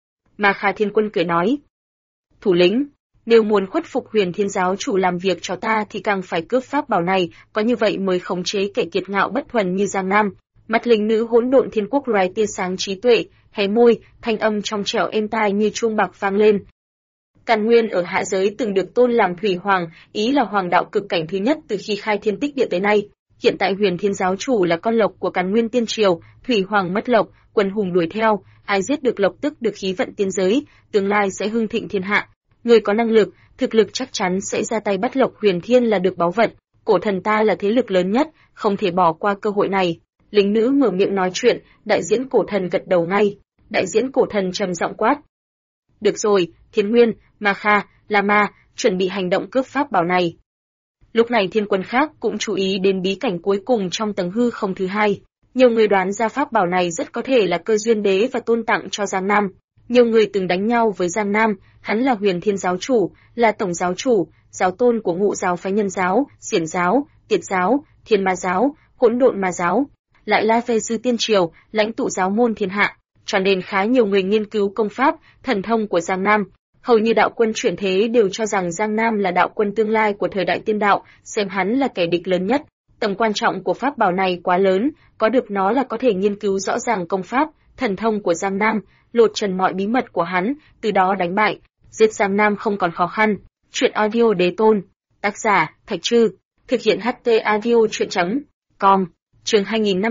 Mà Kha Thiên Quân cười nói, thủ lĩnh, nếu muốn khuất phục Huyền Thiên giáo chủ làm việc cho ta thì càng phải cướp pháp bảo này, có như vậy mới khống chế kẻ kiệt ngạo bất thuần như Giang Nam. Mặt linh nữ hỗn độn thiên quốc loài tia sáng trí tuệ, hé môi, thanh âm trong trẻo êm tai như chuông bạc vang lên. Càn Nguyên ở hạ giới từng được tôn làm thủy hoàng, ý là hoàng đạo cực cảnh thứ nhất từ khi khai thiên tích địa tới nay. Hiện tại Huyền Thiên giáo chủ là con lộc của Càn Nguyên tiên triều, thủy hoàng mất lộc, quần hùng đuổi theo, ai giết được lộc tức được khí vận tiên giới, tương lai sẽ hưng thịnh thiên hạ. Người có năng lực, thực lực chắc chắn sẽ ra tay bắt lộc Huyền Thiên là được báu vật. Cổ thần ta là thế lực lớn nhất, không thể bỏ qua cơ hội này. Lính nữ mở miệng nói chuyện, đại diễn cổ thần gật đầu ngay. Đại diễn cổ thần trầm giọng quát. Được rồi, Thiên Nguyên, Ma Kha, La Ma, chuẩn bị hành động cướp pháp bảo này. Lúc này thiên quân khác cũng chú ý đến bí cảnh cuối cùng trong tầng hư không thứ hai. Nhiều người đoán ra pháp bảo này rất có thể là cơ duyên đế và tôn tặng cho Giang Nam. Nhiều người từng đánh nhau với Giang Nam, hắn là Huyền Thiên giáo chủ, là tổng giáo chủ, giáo tôn của ngũ giáo phái Nhân giáo, Xiển giáo, Tiệt giáo, Thiên Ma giáo, Hỗn Độn Ma giáo, lại là phê sư tiên triều, lãnh tụ giáo môn thiên hạ, cho nên khá nhiều người nghiên cứu công pháp, thần thông của Giang Nam. Hầu như đạo quân chuyển thế đều cho rằng Giang Nam là đạo quân tương lai của thời đại tiên đạo, xem hắn là kẻ địch lớn nhất. Tầm quan trọng của pháp bảo này quá lớn, có được nó là có thể nghiên cứu rõ ràng công pháp, thần thông của Giang Nam, lột trần mọi bí mật của hắn, từ đó đánh bại, giết Giang Nam không còn khó khăn. Truyện audio đế tôn, tác giả Thạch Trư, thực hiện HT audio truyện.com, chương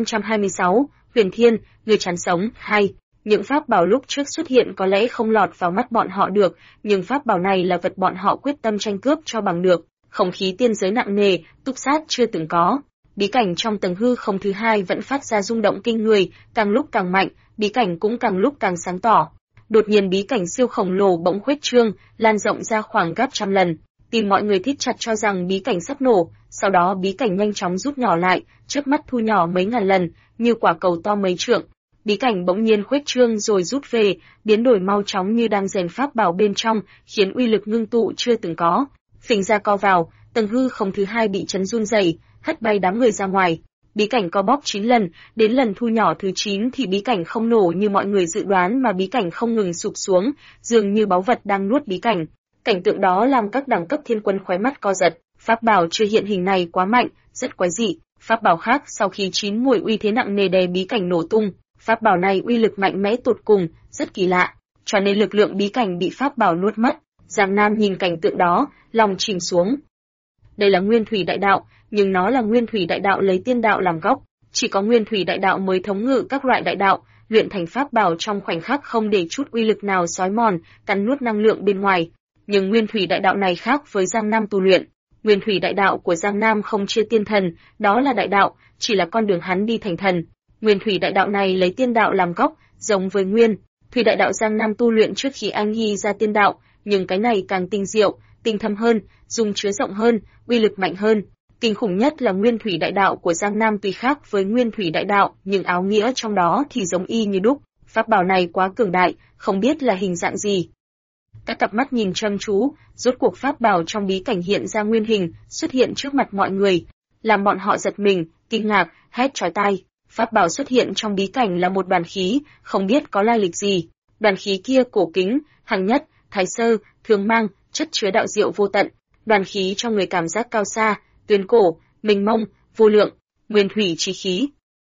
2526, Huyền Thiên, người chán sống, 2. Những pháp bảo lúc trước xuất hiện có lẽ không lọt vào mắt bọn họ được, nhưng pháp bảo này là vật bọn họ quyết tâm tranh cướp cho bằng được. Không khí tiên giới nặng nề, túc sát chưa từng có. Bí cảnh trong tầng hư không thứ hai vẫn phát ra rung động kinh người, càng lúc càng mạnh, bí cảnh cũng càng lúc càng sáng tỏ. Đột nhiên bí cảnh siêu khổng lồ bỗng khuếch trương, lan rộng ra khoảng gấp trăm lần. Tìm mọi người thít chặt cho rằng bí cảnh sắp nổ, sau đó bí cảnh nhanh chóng rút nhỏ lại, trước mắt thu nhỏ mấy ngàn lần, như quả cầu to mấy trượng. Bí cảnh bỗng nhiên khuếch trương rồi rút về, biến đổi mau chóng như đang rèn pháp bảo bên trong, khiến uy lực ngưng tụ chưa từng có. Phình ra co vào, tầng hư không thứ hai bị chấn run rẩy, hất bay đám người ra ngoài. Bí cảnh co bóp 9 lần, đến lần thu nhỏ thứ 9 thì bí cảnh không nổ như mọi người dự đoán mà bí cảnh không ngừng sụp xuống, dường như báu vật đang nuốt bí cảnh. Cảnh tượng đó làm các đẳng cấp thiên quân khóe mắt co giật, pháp bảo chưa hiện hình này quá mạnh, rất quái dị. Pháp bảo khác sau khi chín muồi uy thế nặng nề đè bí cảnh nổ tung, pháp bảo này uy lực mạnh mẽ tột cùng, rất kỳ lạ, cho nên lực lượng bí cảnh bị pháp bảo nuốt mất. Giang Nam nhìn cảnh tượng đó, lòng chìm xuống. Đây là nguyên thủy đại đạo, nhưng nó là nguyên thủy đại đạo lấy tiên đạo làm gốc, chỉ có nguyên thủy đại đạo mới thống ngự các loại đại đạo, luyện thành pháp bảo trong khoảnh khắc không để chút uy lực nào xói mòn, cắn nuốt năng lượng bên ngoài. Nhưng nguyên thủy đại đạo này khác với Giang Nam tu luyện. Nguyên thủy đại đạo của Giang Nam không chia tiên thần, đó là đại đạo, chỉ là con đường hắn đi thành thần. Nguyên thủy đại đạo này lấy tiên đạo làm gốc, giống với nguyên thủy đại đạo Giang Nam tu luyện trước khi anh hy ra tiên đạo, nhưng cái này càng tinh diệu, tinh thâm hơn, dung chứa rộng hơn, uy lực mạnh hơn. Kinh khủng nhất là nguyên thủy đại đạo của Giang Nam tuy khác với nguyên thủy đại đạo, nhưng áo nghĩa trong đó thì giống y như đúc. Pháp bảo này quá cường đại, không biết là hình dạng gì. Các cặp mắt nhìn chăm chú, rốt cuộc pháp bảo trong bí cảnh hiện ra nguyên hình, xuất hiện trước mặt mọi người, làm bọn họ giật mình, kinh ngạc, hét chói tai. Pháp bảo xuất hiện trong bí cảnh là một đoàn khí, không biết có lai lịch gì. Đoàn khí kia cổ kính, hàng nhất, thái sơ, thường mang, chất chứa đạo diệu vô tận. Đoàn khí cho người cảm giác cao xa, tuyên cổ, mênh mông, vô lượng, nguyên thủy chi khí.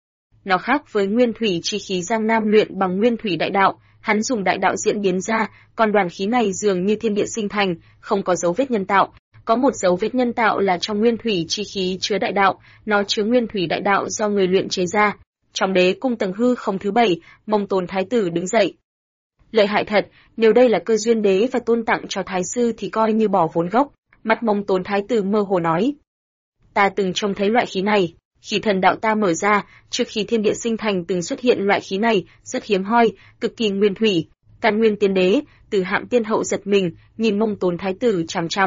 Nó khác với nguyên thủy chi khí Giang Nam luyện bằng nguyên thủy đại đạo, hắn dùng đại đạo diễn biến ra, còn đoàn khí này dường như thiên địa sinh thành, không có dấu vết nhân tạo. Có một dấu vết nhân tạo là trong nguyên thủy chi khí chứa đại đạo, nó chứa nguyên thủy đại đạo do người luyện chế ra. Trong đế cung tầng hư không thứ 7, Mông Tôn Thái tử đứng dậy. Lợi hại thật, nếu đây là cơ duyên đế và tôn tặng cho thái sư thì coi như bỏ vốn gốc. Mắt Mông Tôn Thái tử mơ hồ nói. Ta từng trông thấy loại khí này, khi thần đạo ta mở ra, trước khi thiên địa sinh thành từng xuất hiện loại khí này, rất hiếm hoi, cực kỳ nguyên thủy. Càn Nguyên tiên đế, Từ Hạm tiên hậu giật mình, nhìn Mông Tôn Thái tử chằm chằm.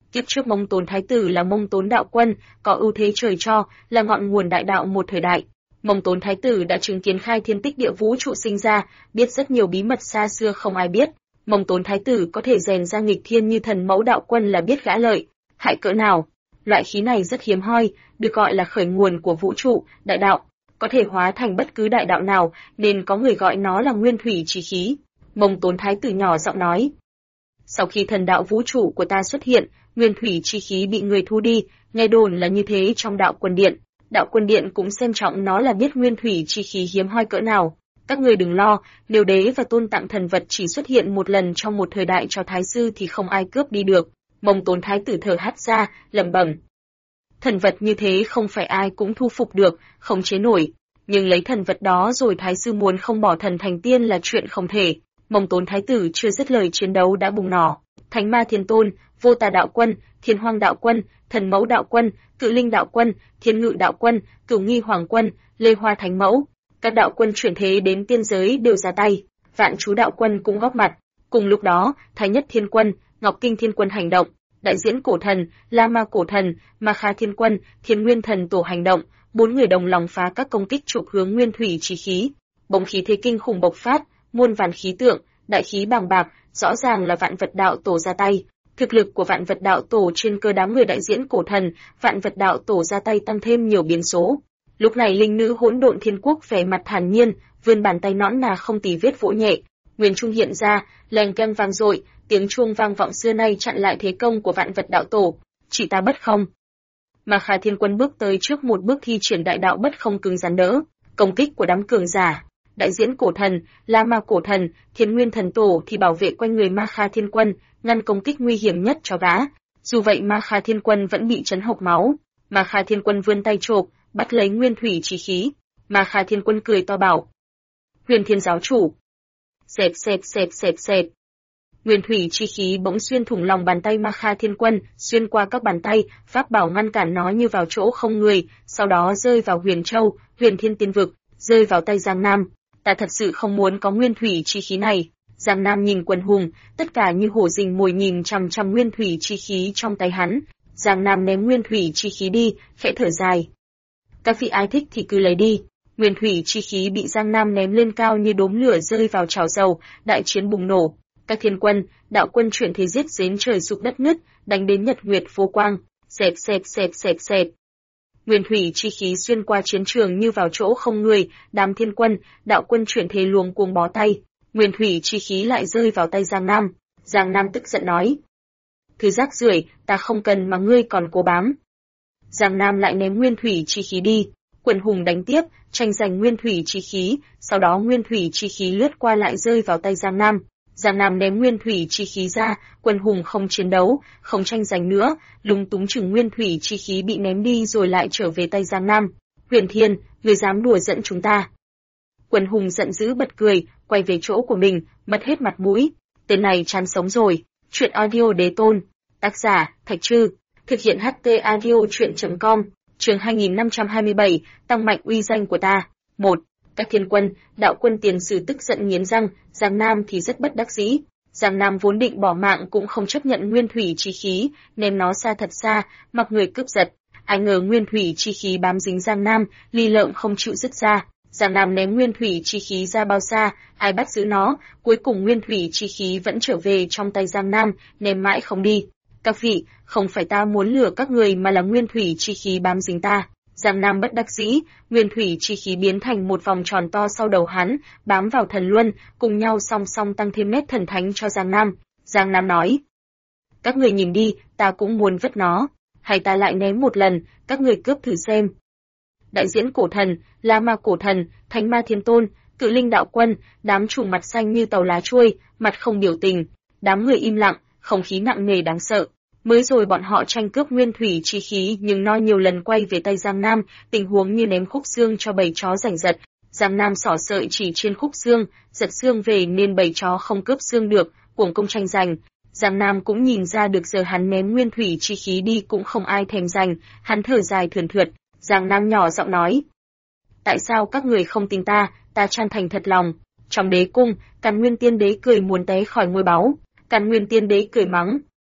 Kiếp trước Mông Tốn Thái tử là Mông Tốn đạo quân, có ưu thế trời cho, là ngọn nguồn đại đạo một thời đại. Mông Tốn Thái tử đã chứng kiến khai thiên tích địa vũ trụ sinh ra, biết rất nhiều bí mật xa xưa không ai biết. Mông Tốn Thái tử có thể rèn ra nghịch thiên như thần mẫu đạo quân là biết gã lợi hại cỡ nào. Loại khí này rất hiếm hoi, được gọi là khởi nguồn của vũ trụ, đại đạo, có thể hóa thành bất cứ đại đạo nào, nên có người gọi nó là nguyên thủy chi khí. Mông Tốn Thái tử nhỏ giọng nói. Sau khi thần đạo vũ trụ của ta xuất hiện, nguyên thủy chi khí bị người thu đi, nghe đồn là như thế trong đạo quân điện. Đạo quân điện cũng xem trọng nó là biết nguyên thủy chi khí hiếm hoi cỡ nào. Các người đừng lo, nếu đế và tôn tặng thần vật chỉ xuất hiện một lần trong một thời đại cho thái sư thì không ai cướp đi được. Mông Tốn Thái tử thở hắt ra, lẩm bẩm. Thần vật như thế không phải ai cũng thu phục được, không chế nổi. Nhưng lấy thần vật đó rồi thái sư muốn không bỏ thần thành tiên là chuyện không thể. Mông Tốn Thái tử chưa dứt lời chiến đấu đã bùng nổ. Thánh Ma Thiên Tôn, Vô Tà đạo quân, Thiên Hoang đạo quân, Thần Mẫu đạo quân, Cự Linh đạo quân, Thiên Ngự đạo quân, Cửu Nghi hoàng quân, Lê Hoa thánh mẫu, các đạo quân chuyển thế đến tiên giới đều ra tay. Vạn Chú đạo quân cũng góp mặt. Cùng lúc đó, Thái Nhất Thiên quân, Ngọc Kinh Thiên quân hành động, Đại Diễn cổ thần, La Ma cổ thần, Ma Kha Thiên quân, Thiên Nguyên thần tổ hành động, 4 người đồng lòng phá các công kích trục hướng nguyên thủy chí khí. Bỗng khí thế kinh khủng bộc phát, muôn vàn khí tượng, đại khí bàng bạc, rõ ràng là Vạn Vật đạo tổ ra tay. Thực lực của Vạn Vật đạo tổ trên cơ đám người Đại Diễn cổ thần, Vạn Vật đạo tổ ra tay tăng thêm nhiều biến số. Lúc này linh nữ Hỗn Độn Thiên Quốc vẻ mặt thản nhiên, vươn bàn tay nõn nà không tì vết vỗ nhẹ, nguyên trung hiện ra, leng keng vang dội, tiếng chuông vang vọng xưa nay chặn lại thế công của Vạn Vật đạo tổ. Chỉ ta bất không. Mà Khả Thiên quân bước tới trước một bước thi triển đại đạo bất không cứng rắn đỡ công kích của đám cường giả. Đại Diễn cổ thần, La Ma cổ thần, Thiên Nguyên thần tổ thì bảo vệ quanh người Ma Kha Thiên quân, ngăn công kích nguy hiểm nhất cho gã. Dù vậy Ma Kha Thiên quân vẫn bị chấn hộc máu. Ma Kha Thiên quân vươn tay chộp, bắt lấy nguyên thủy chí khí. Ma Kha Thiên quân cười to bảo: Huyền Thiên giáo chủ. Xẹp xẹp xẹp xẹp xẹp. Nguyên thủy chi khí bỗng xuyên thủng lòng bàn tay Ma Kha Thiên quân, xuyên qua các bàn tay, pháp bảo ngăn cản nó như vào chỗ không người, sau đó rơi vào Huyền Châu, Huyền Thiên Tiên vực, rơi vào tay Giang Nam. Ta thật sự không muốn có nguyên thủy chi khí này. Giang Nam nhìn Quần Hùng, tất cả như hổ rình mồi nhìn chằm chằm nguyên thủy chi khí trong tay hắn. Giang Nam ném nguyên thủy chi khí đi, khẽ thở dài. Các vị ai thích thì cứ lấy đi. Nguyên thủy chi khí bị Giang Nam ném lên cao như đốm lửa rơi vào chảo dầu, đại chiến bùng nổ. Các thiên quân, đạo quân chuyển thế giết đến trời sụp đất nứt, đánh đến nhật nguyệt vô quang, xẹp xẹp xẹp xẹp xẹp. Nguyên thủy chi khí xuyên qua chiến trường như vào chỗ không người, đám thiên quân, đạo quân chuyển thế luống cuống bó tay. Nguyên thủy chi khí lại rơi vào tay Giang Nam. Giang Nam tức giận nói: Thứ rác rưởi, ta không cần mà ngươi còn cố bám. Giang Nam lại ném nguyên thủy chi khí đi. Quần Hùng đánh tiếp, tranh giành nguyên thủy chi khí, sau đó nguyên thủy chi khí lướt qua lại rơi vào tay Giang Nam. Giang Nam ném nguyên thủy chi khí ra, Quần Hùng không chiến đấu, không tranh giành nữa, lúng túng chừng nguyên thủy chi khí bị ném đi rồi lại trở về tay Giang Nam. Huyền Thiên, ngươi dám đùa giỡn chúng ta? Quần Hùng giận dữ bật cười, quay về chỗ của mình, mất hết mặt mũi. Tên này chán sống rồi. Chuyện audio đế tôn. Tác giả, Thạch Trư. Thực hiện HT audio chuyện.com. Chương 2527, tăng mạnh uy danh của ta. 1. Các thiên quân, đạo quân tiền sử tức giận nghiến răng, Giang Nam thì rất bất đắc dĩ. Giang Nam vốn định bỏ mạng cũng không chấp nhận nguyên thủy chi khí, ném nó xa thật xa, mặc người cướp giật. Ai ngờ nguyên thủy chi khí bám dính Giang Nam, ly lợm không chịu dứt ra. Giang Nam ném nguyên thủy chi khí ra bao xa, ai bắt giữ nó, cuối cùng nguyên thủy chi khí vẫn trở về trong tay Giang Nam, ném mãi không đi. Các vị, không phải ta muốn lừa các người mà là nguyên thủy chi khí bám dính ta. Giang Nam bất đắc dĩ, nguyên thủy chi khí biến thành một vòng tròn to sau đầu hắn, bám vào thần luân, cùng nhau song song tăng thêm nét thần thánh cho Giang Nam. Giang Nam nói: Các người nhìn đi, ta cũng muốn vứt nó, hay ta lại ném một lần, các người cướp thử xem. Đại Diễn cổ thần, La Ma cổ thần, Thánh Ma Thiên Tôn, Cự Linh đạo quân, đám trùng mặt xanh như tàu lá chuôi, mặt không biểu tình, đám người im lặng, không khí nặng nề đáng sợ. Mới rồi bọn họ tranh cướp nguyên thủy chi khí nhưng nó nhiều lần quay về tay Giang Nam, tình huống như ném khúc xương cho bầy chó giành giật. Giang Nam xỏ sợi chỉ trên khúc xương, giật xương về nên bầy chó không cướp xương được, cuồng công tranh giành. Giang Nam cũng nhìn ra được giờ hắn ném nguyên thủy chi khí đi cũng không ai thèm giành, hắn thở dài thườn thượt. Giang Nam nhỏ giọng nói: Tại sao các người không tin ta, ta chân thành thật lòng. Trong đế cung, Càn Nguyên Tiên Đế cười muốn té khỏi ngôi báu. Càn Nguyên Tiên Đế cười mắng: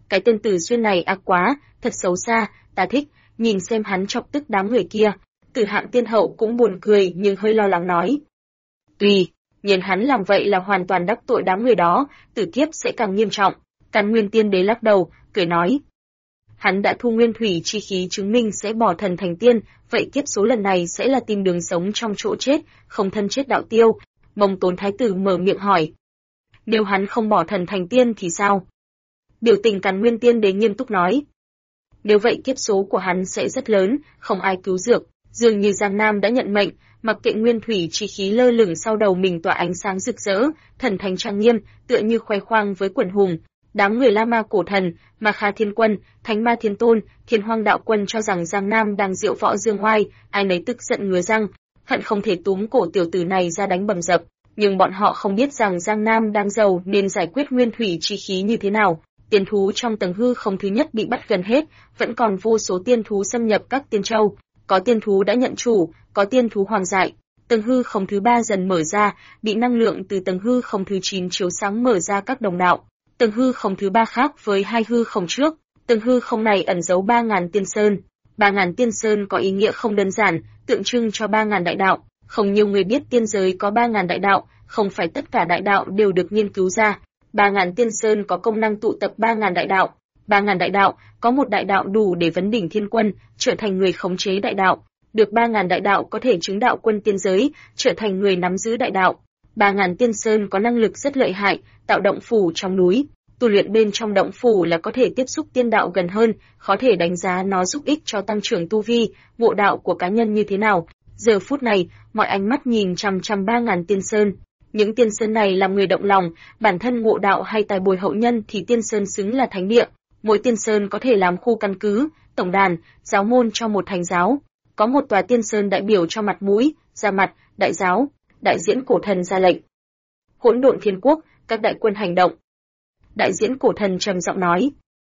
Cái tên Tử Duyên này ác quá, thật xấu xa, ta thích, nhìn xem hắn chọc tức đám người kia. Tử Hạng Tiên Hậu cũng buồn cười nhưng hơi lo lắng nói. Tùy, nhìn hắn làm vậy là hoàn toàn đắc tội đám người đó, tử kiếp sẽ càng nghiêm trọng. Càn Nguyên Tiên Đế lắc đầu, cười nói. Hắn đã thu nguyên thủy chi khí chứng minh sẽ bỏ thần thành tiên, vậy kiếp số lần này sẽ là tìm đường sống trong chỗ chết, không thân chết đạo tiêu. Mông Tốn Thái tử mở miệng hỏi. Nếu hắn không bỏ thần thành tiên thì sao? Biểu tình Càn Nguyên Tiên Đế nghiêm túc nói. Nếu vậy kiếp số của hắn sẽ rất lớn, không ai cứu được. Dường như Giang Nam đã nhận mệnh, mặc kệ nguyên thủy chi khí lơ lửng sau đầu mình tỏa ánh sáng rực rỡ, thần thánh trang nghiêm, tựa như khoe khoang với quần hùng. Đám người La Ma Cổ Thần, Ma Kha Thiên Quân, Thánh Ma Thiên Tôn, Thiên Hoang Đạo Quân cho rằng Giang Nam đang diệu võ dương oai, ai nấy tức giận ngứa răng, hận không thể túm cổ tiểu tử này ra đánh bầm dập. Nhưng bọn họ không biết rằng Giang Nam đang giàu nên giải quyết nguyên thủy chi khí như thế nào. Tiên thú trong tầng hư không thứ nhất bị bắt gần hết, vẫn còn vô số tiên thú xâm nhập các tiên châu. Có tiên thú đã nhận chủ, có tiên thú hoàng dại. Tầng hư không thứ 3 dần mở ra, bị năng lượng từ tầng hư không thứ 9 chiếu sáng mở ra các đồng đạo. Tầng hư không thứ 3 khác với hai hư không trước, tầng hư không này ẩn giấu 3.000 tiên sơn. 3.000 tiên sơn có ý nghĩa không đơn giản, tượng trưng cho 3.000 đại đạo. Không nhiều người biết tiên giới có 3.000 đại đạo, không phải tất cả đại đạo đều được nghiên cứu ra. 3.000 tiên sơn có công năng tụ tập 3.000 đại đạo. 3.000 đại đạo, có một đại đạo đủ để vấn đỉnh thiên quân, trở thành người khống chế đại đạo. Được 3.000 đại đạo có thể chứng đạo quân tiên giới, trở thành người nắm giữ đại đạo. 3.000 tiên sơn có năng lực rất lợi hại, tạo động phủ trong núi. Tu luyện bên trong động phủ là có thể tiếp xúc tiên đạo gần hơn, khó thể đánh giá nó giúp ích cho tăng trưởng tu vi, ngộ đạo của cá nhân như thế nào. Giờ phút này, mọi ánh mắt nhìn chằm chằm 3.000 tiên sơn. Những tiên sơn này làm người động lòng, bản thân ngộ đạo hay tài bồi hậu nhân thì tiên sơn xứng là thánh địa. Mỗi tiên sơn có thể làm khu căn cứ, tổng đàn, giáo môn cho một thánh giáo. Có một tòa tiên sơn đại biểu cho mặt mũi, ra mặt, đại giáo, đại diễn cổ thần ra lệnh. Hỗn độn thiên quốc, các đại quân hành động. Đại diễn cổ thần trầm giọng nói.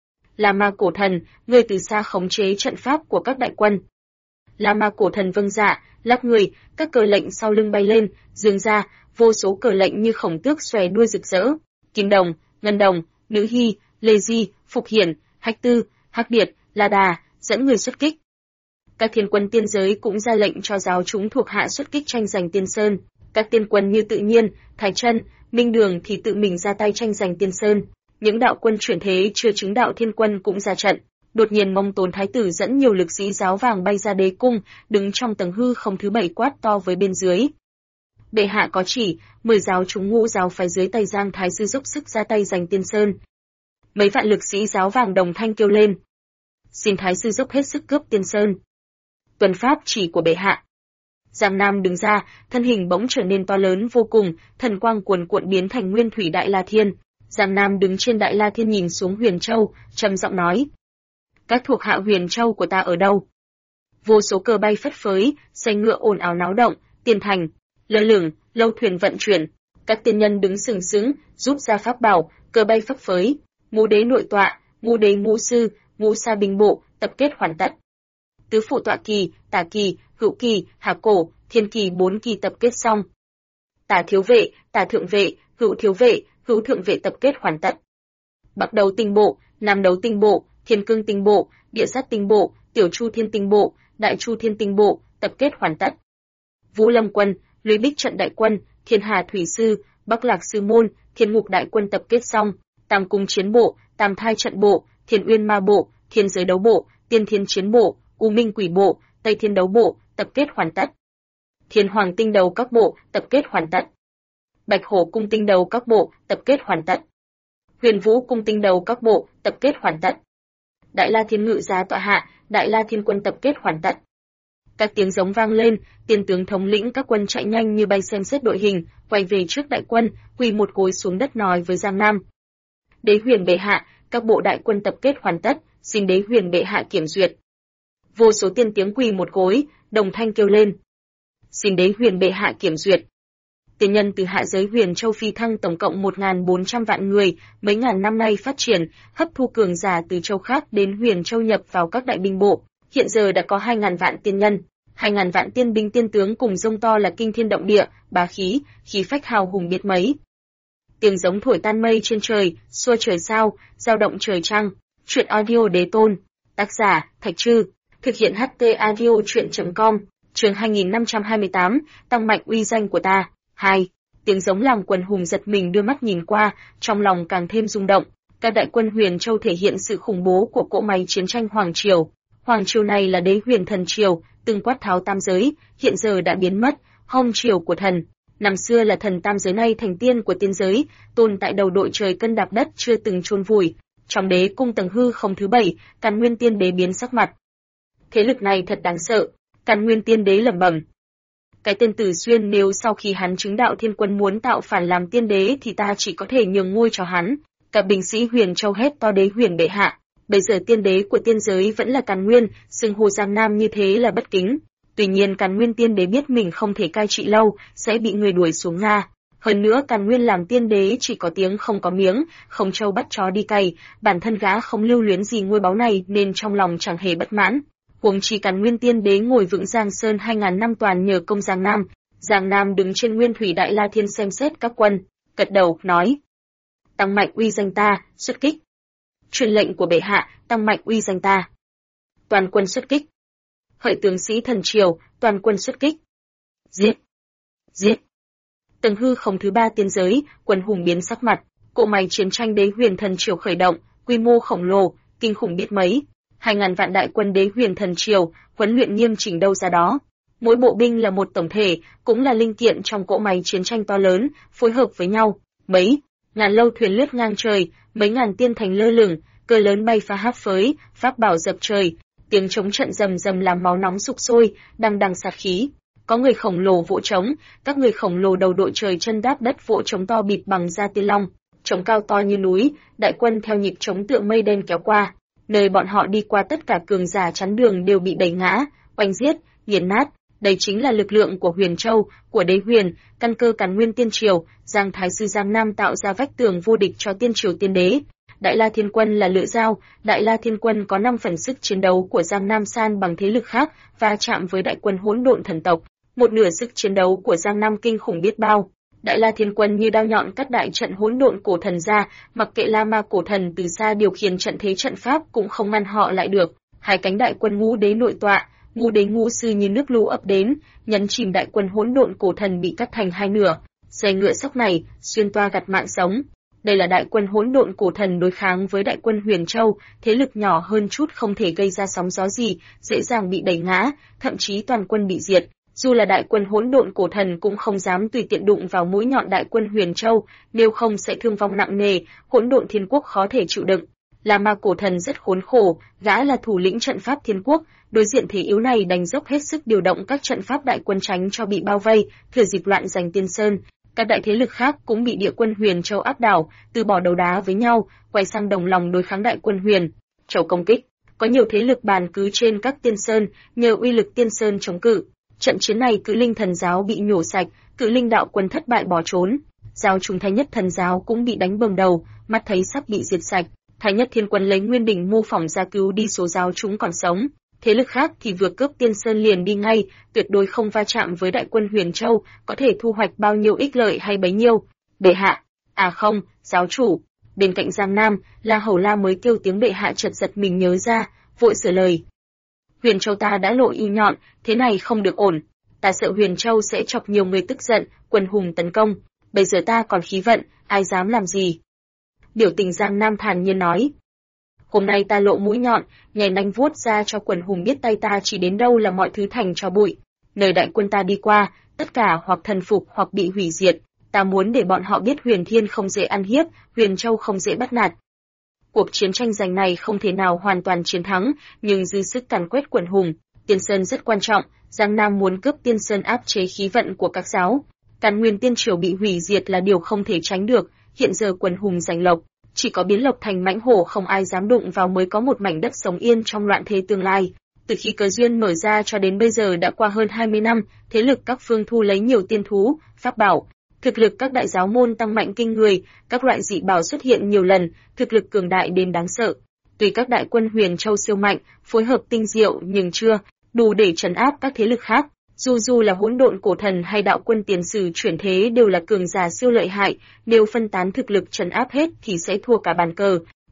La Ma cổ thần, ngươi từ xa khống chế trận pháp của các đại quân. La Ma cổ thần vâng dạ, lắc người, các cờ lệnh sau lưng bay lên, dương ra, vô số cờ lệnh như khổng tước xòe đuôi rực rỡ. Kim Đồng, Ngân Đồng, Nữ Hy, Lê Di, Phục Hiển, Hách Tư, Hắc Điệt, La Đà, dẫn người xuất kích. Các thiên quân tiên giới cũng ra lệnh cho giáo chúng thuộc hạ xuất kích tranh giành tiên sơn. Các tiên quân như Tự Nhiên, Thái Chân, Minh Đường thì tự mình ra tay tranh giành tiên sơn. Những đạo quân chuyển thế chưa chứng đạo thiên quân cũng ra trận. Đột nhiên Mông Tốn Thái tử dẫn nhiều lực sĩ giáo vàng bay ra đế cung, đứng trong tầng hư không thứ 7 quát to với bên dưới. Bệ hạ có chỉ, 10 giáo chúng ngũ giáo phái dưới tay Giang Thái sư dốc sức ra tay giành tiên sơn. Mấy vạn lực sĩ giáo vàng đồng thanh kêu lên. Xin Thái sư dốc hết sức cướp tiên sơn. Tuần pháp chỉ của bệ hạ. Giang Nam đứng ra, thân hình bỗng trở nên to lớn vô cùng, thần quang cuồn cuộn biến thành nguyên thủy Đại La Thiên. Giang Nam đứng trên Đại La Thiên nhìn xuống Huyền Châu, trầm giọng nói. Các thuộc hạ Huyền Châu của ta ở đâu? Vô số cờ bay phất phới, xe ngựa ồn ào náo động, tiên thành, lơ lửng, lâu thuyền vận chuyển. Các tiên nhân đứng sừng sững, rút ra pháp bảo, cờ bay phấp phới. Ngũ đế nội tọa, ngũ đế ngũ sư, ngũ sa binh bộ, tập kết hoàn tất. Tứ phụ tọa kỳ, tả kỳ, hữu kỳ, hạ cổ, thiên kỳ 4 kỳ tập kết xong. Tả thiếu vệ, tả thượng vệ, hữu thiếu vệ, hữu thượng vệ tập kết hoàn tất. Bắc đấu tinh bộ, nam đấu tinh bộ, thiên cương tinh bộ, địa sát tinh bộ, tiểu chu thiên tinh bộ, đại chu thiên tinh bộ, tập kết hoàn tất. Vũ Lâm quân, Lưới Bích trận đại quân, Thiên Hà thủy sư, Bắc Lạc sư môn, Thiên Ngục đại quân tập kết xong. Tam cung chiến bộ, Tam thai trận bộ, Thiên Uyên ma bộ, Thiên giới đấu bộ, Tiên thiên chiến bộ, U Minh quỷ bộ, Tây thiên đấu bộ, tập kết hoàn tất. Thiên Hoàng tinh đấu các bộ, tập kết hoàn tất. Bạch Hổ cung tinh đấu các bộ, tập kết hoàn tất. Huyền Vũ cung tinh đấu các bộ, tập kết hoàn tất. Đại La Thiên ngự giá tọa hạ, Đại La Thiên quân tập kết hoàn tất. Các tiếng giống vang lên, tiên tướng thống lĩnh các quân chạy nhanh như bay xem xét đội hình, quay về trước đại quân, quỳ một gối xuống đất nói với Giang Nam. Đế Huyền bệ hạ, các bộ đại quân tập kết hoàn tất, xin Đế Huyền bệ hạ kiểm duyệt. Vô số tiên tiếng quỳ một gối, đồng thanh kêu lên. Xin Đế Huyền bệ hạ kiểm duyệt. Tiên nhân từ hạ giới Huyền Châu phi thăng tổng cộng 1.400 vạn người, mấy ngàn năm nay phát triển, hấp thu cường giả từ châu khác đến Huyền Châu nhập vào các đại binh bộ. Hiện giờ đã có 2.000 vạn tiên nhân, 2.000 vạn tiên binh tiên tướng cùng rông to là kinh thiên động địa, bá khí, khí phách hào hùng biết mấy. Tiếng giống thổi tan mây trên trời, xua trời sao, dao động trời trăng. Truyện audio đế tôn. Tác giả, Thạch Trư. Thực hiện HT Audio Truyện.com. Chương 2528, tăng mạnh uy danh của ta. 2. Tiếng giống làm quần hùng giật mình đưa mắt nhìn qua, trong lòng càng thêm rung động. Các đại quân Huyền Châu thể hiện sự khủng bố của cỗ máy chiến tranh Hoàng Triều. Hoàng Triều này là đế huyền thần triều, từng quát tháo tam giới, hiện giờ đã biến mất, hông triều của thần. Năm xưa là thần tam giới nay thành tiên của tiên giới, tồn tại đầu đội trời cân đạp đất chưa từng chôn vùi. Trong đế cung tầng hư không thứ 7, Càn Nguyên Tiên Đế biến sắc mặt. Thế lực này thật đáng sợ, Càn Nguyên Tiên Đế lẩm bẩm. Cái tên Tử Xuyên nếu sau khi hắn chứng đạo Thiên Quân muốn tạo phản làm tiên đế thì ta chỉ có thể nhường ngôi cho hắn. Cả binh sĩ Huyền Châu hét to đế huyền bệ hạ. Bây giờ tiên đế của tiên giới vẫn là Càn Nguyên, xưng hô Giang Nam như thế là bất kính. Tuy nhiên Càn Nguyên Tiên Đế biết mình không thể cai trị lâu, sẽ bị người đuổi xuống Nga. Hơn nữa Càn Nguyên làm tiên đế chỉ có tiếng không có miếng, không trâu bắt chó đi cày, bản thân gã không lưu luyến gì ngôi báu này nên trong lòng chẳng hề bất mãn. Huống chi Càn Nguyên Tiên Đế ngồi vững Giang Sơn 2000 năm toàn nhờ công Giang Nam. Giang Nam đứng trên Nguyên Thủy Đại La Thiên xem xét các quân, gật đầu nói: tăng mạnh uy danh ta, xuất kích. Truyền lệnh của bệ hạ, tăng mạnh uy danh ta. Toàn quân xuất kích. Hợi tướng sĩ thần triều, toàn quân xuất kích. Giết! Giết! Tầng hư không thứ 3 tiên giới, quân hùng biến sắc mặt, cỗ máy chiến tranh đế huyền thần triều khởi động, quy mô khổng lồ, kinh khủng biết mấy. 2000 vạn đại quân đế huyền thần triều, huấn luyện nghiêm chỉnh đâu ra đó. Mỗi bộ binh là một tổng thể, cũng là linh kiện trong cỗ máy chiến tranh to lớn, phối hợp với nhau. Mấy ngàn lâu thuyền lướt ngang trời, mấy ngàn tiên thành lơ lửng, cờ lớn bay phá háp phới, pháp bảo dập trời, tiếng trống trận rầm rầm làm máu nóng sục sôi, đằng đằng sát khí. Có người khổng lồ vỗ trống, các người khổng lồ đầu đội trời chân đáp đất vỗ trống to bịt bằng da tiên long, trống cao to như núi, đại quân theo nhịp trống tựa mây đen kéo qua. Nơi bọn họ đi qua tất cả cường giả chắn đường đều bị đẩy ngã, oanh giết, nghiền nát. Đây chính là lực lượng của Huyền Châu, của đế huyền, căn cơ Càn Nguyên Tiên Triều, Giang Thái Sư Giang Nam tạo ra vách tường vô địch cho Tiên Triều Tiên Đế. Đại La Thiên Quân là lưỡi dao, Đại La Thiên Quân có 5 phần sức chiến đấu của Giang Nam san bằng thế lực khác, và chạm với đại quân hỗn độn thần tộc, một nửa sức chiến đấu của Giang Nam kinh khủng biết bao. Đại La Thiên Quân như đao nhọn cắt đại trận hỗn độn cổ thần ra, mặc kệ La Ma cổ thần từ xa điều khiển trận thế trận pháp cũng không ngăn họ lại được. Hai cánh đại quân ngũ đế nội tọa, ngũ đế ngũ sư như nước lũ ập đến, nhấn chìm đại quân hỗn độn cổ thần bị cắt thành hai nửa. Xe ngựa sóc này, xuyên toa gặt mạng sống. Đây là đại quân hỗn độn cổ thần đối kháng với đại quân Huyền Châu, thế lực nhỏ hơn chút không thể gây ra sóng gió gì, dễ dàng bị đẩy ngã, thậm chí toàn quân bị diệt. Dù là đại quân hỗn độn cổ thần cũng không dám tùy tiện đụng vào mũi nhọn đại quân Huyền Châu, nếu không sẽ thương vong nặng nề, hỗn độn thiên quốc khó thể chịu đựng. La Ma cổ thần rất khốn khổ, gã là thủ lĩnh trận pháp thiên quốc, đối diện thế yếu này đành dốc hết sức điều động các trận pháp đại quân tránh cho bị bao vây, thừa dịp loạn giành Tiên Sơn. Các đại thế lực khác cũng bị địa quân Huyền Châu áp đảo, từ bỏ đấu đá với nhau, quay sang đồng lòng đối kháng đại quân Huyền Châu công kích. Có nhiều thế lực bàn cứ trên các Tiên Sơn, nhờ uy lực Tiên Sơn chống cự. Trận chiến này Cự Linh thần giáo bị nhổ sạch, Cự Linh đạo quân thất bại bỏ trốn. Giáo chúng Thái Nhất thần giáo cũng bị đánh bầm đầu, mắt thấy sắp bị diệt sạch. Thái Nhất Thiên Quân lấy Nguyên Đỉnh mô phỏng ra cứu đi số giáo chúng còn sống. Thế lực khác thì vừa cướp Tiên Sơn liền đi ngay, tuyệt đối không va chạm với đại quân Huyền Châu, có thể thu hoạch bao nhiêu ích lợi hay bấy nhiêu. Bệ hạ, à không, giáo chủ. Bên cạnh Giang Nam, La Hầu La mới kêu tiếng bệ hạ chợt giật mình nhớ ra, vội sửa lời. Huyền Châu ta đã lộ ưu nhọn, thế này không được ổn. Ta sợ Huyền Châu sẽ chọc nhiều người tức giận, quần hùng tấn công. Bây giờ ta còn khí vận, ai dám làm gì? Biểu tình Giang Nam thản nhiên nói. Hôm nay ta lộ mũi nhọn, nhảy nanh vuốt ra cho quần hùng biết tay ta chỉ đến đâu là mọi thứ thành tro bụi. Nơi đại quân ta đi qua, tất cả hoặc thần phục hoặc bị hủy diệt. Ta muốn để bọn họ biết Huyền Thiên không dễ ăn hiếp, Huyền Châu không dễ bắt nạt. Cuộc chiến tranh giành này không thể nào hoàn toàn chiến thắng, nhưng dư sức càn quét quần hùng. Tiên Sơn rất quan trọng, Giang Nam muốn cướp Tiên Sơn áp chế khí vận của các giáo. Càn Nguyên Tiên Triều bị hủy diệt là điều không thể tránh được, hiện giờ quần hùng giành lộc, chỉ có biến lộc thành mãnh hổ không ai dám đụng vào mới có một mảnh đất sống yên trong loạn thế tương lai. Từ khi cơ duyên mở ra cho đến bây giờ đã qua hơn 20 năm, thế lực các phương thu lấy nhiều tiên thú, pháp bảo, thực lực các đại giáo môn tăng mạnh kinh người, các loại dị bảo xuất hiện nhiều lần, thực lực cường đại đến đáng sợ. Tuy các đại quân Huyền Châu siêu mạnh, phối hợp tinh diệu nhưng chưa đủ để trấn áp các thế lực khác. Dù là hỗn độn cổ thần hay đạo quân tiền sử chuyển thế đều là cường giả siêu lợi hại, nếu phân tán thực lực trấn áp hết thì sẽ thua cả bàn cờ.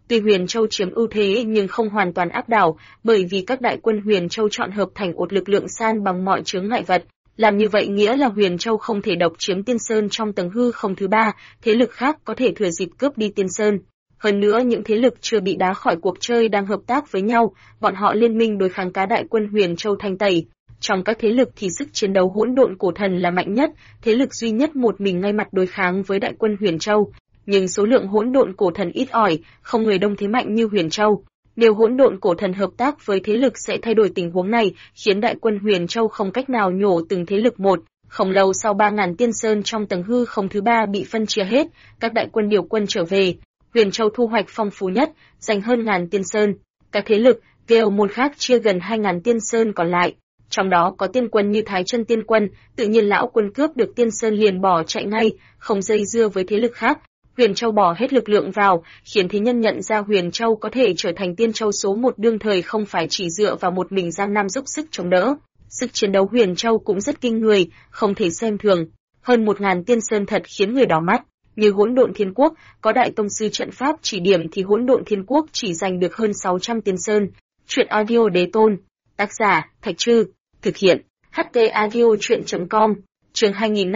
Tuy Huyền Châu chiếm ưu thế nhưng không hoàn toàn áp đảo, bởi vì các đại quân Huyền Châu chọn hợp thành một lực lượng san bằng mọi chướng ngại vật. Làm như vậy nghĩa là Huyền Châu không thể độc chiếm Tiên Sơn trong tầng hư không thứ ba, thế lực khác có thể thừa dịp cướp đi Tiên Sơn. Hơn nữa những thế lực chưa bị đá khỏi cuộc chơi đang hợp tác với nhau, bọn họ liên minh đối kháng cá đại quân Huyền Châu thanh tẩy. Trong các thế lực thì sức chiến đấu hỗn độn cổ thần là mạnh nhất, thế lực duy nhất một mình ngay mặt đối kháng với đại quân Huyền Châu. Nhưng số lượng hỗn độn cổ thần ít ỏi, không người đông thế mạnh như Huyền Châu. Nếu hỗn độn cổ thần hợp tác với thế lực sẽ thay đổi tình huống này, khiến đại quân Huyền Châu không cách nào nhổ từng thế lực một. Không lâu sau 3.000 Tiên Sơn trong tầng hư không thứ ba bị phân chia hết, các đại quân điều quân trở về. Huyền Châu thu hoạch phong phú nhất, giành hơn 1.000 Tiên Sơn. Các thế lực, kêu môn khác chia gần 2.000 Tiên Sơn còn lại. Trong đó có tiên quân như Thái Chân Tiên Quân, tự nhiên lão quân cướp được Tiên Sơn liền bỏ chạy ngay, không dây dưa với thế lực khác. Huyền Châu bỏ hết lực lượng vào, khiến thế nhân nhận ra Huyền Châu có thể trở thành Tiên Châu số 1 đương thời không phải chỉ dựa vào một mình Giang Nam giúp sức chống đỡ. Sức chiến đấu Huyền Châu cũng rất kinh người, không thể xem thường. Hơn 1.000 Tiên Sơn thật khiến người đỏ mắt. Như Hỗn Độn Thiên Quốc, có đại tông sư trận pháp chỉ điểm thì Hỗn Độn Thiên Quốc chỉ giành được hơn 600 Tiên Sơn. Truyện audio Đế Tôn. Tác giả, Thạch Trư. Thực hiện. HT Audio Truyện.com. Chương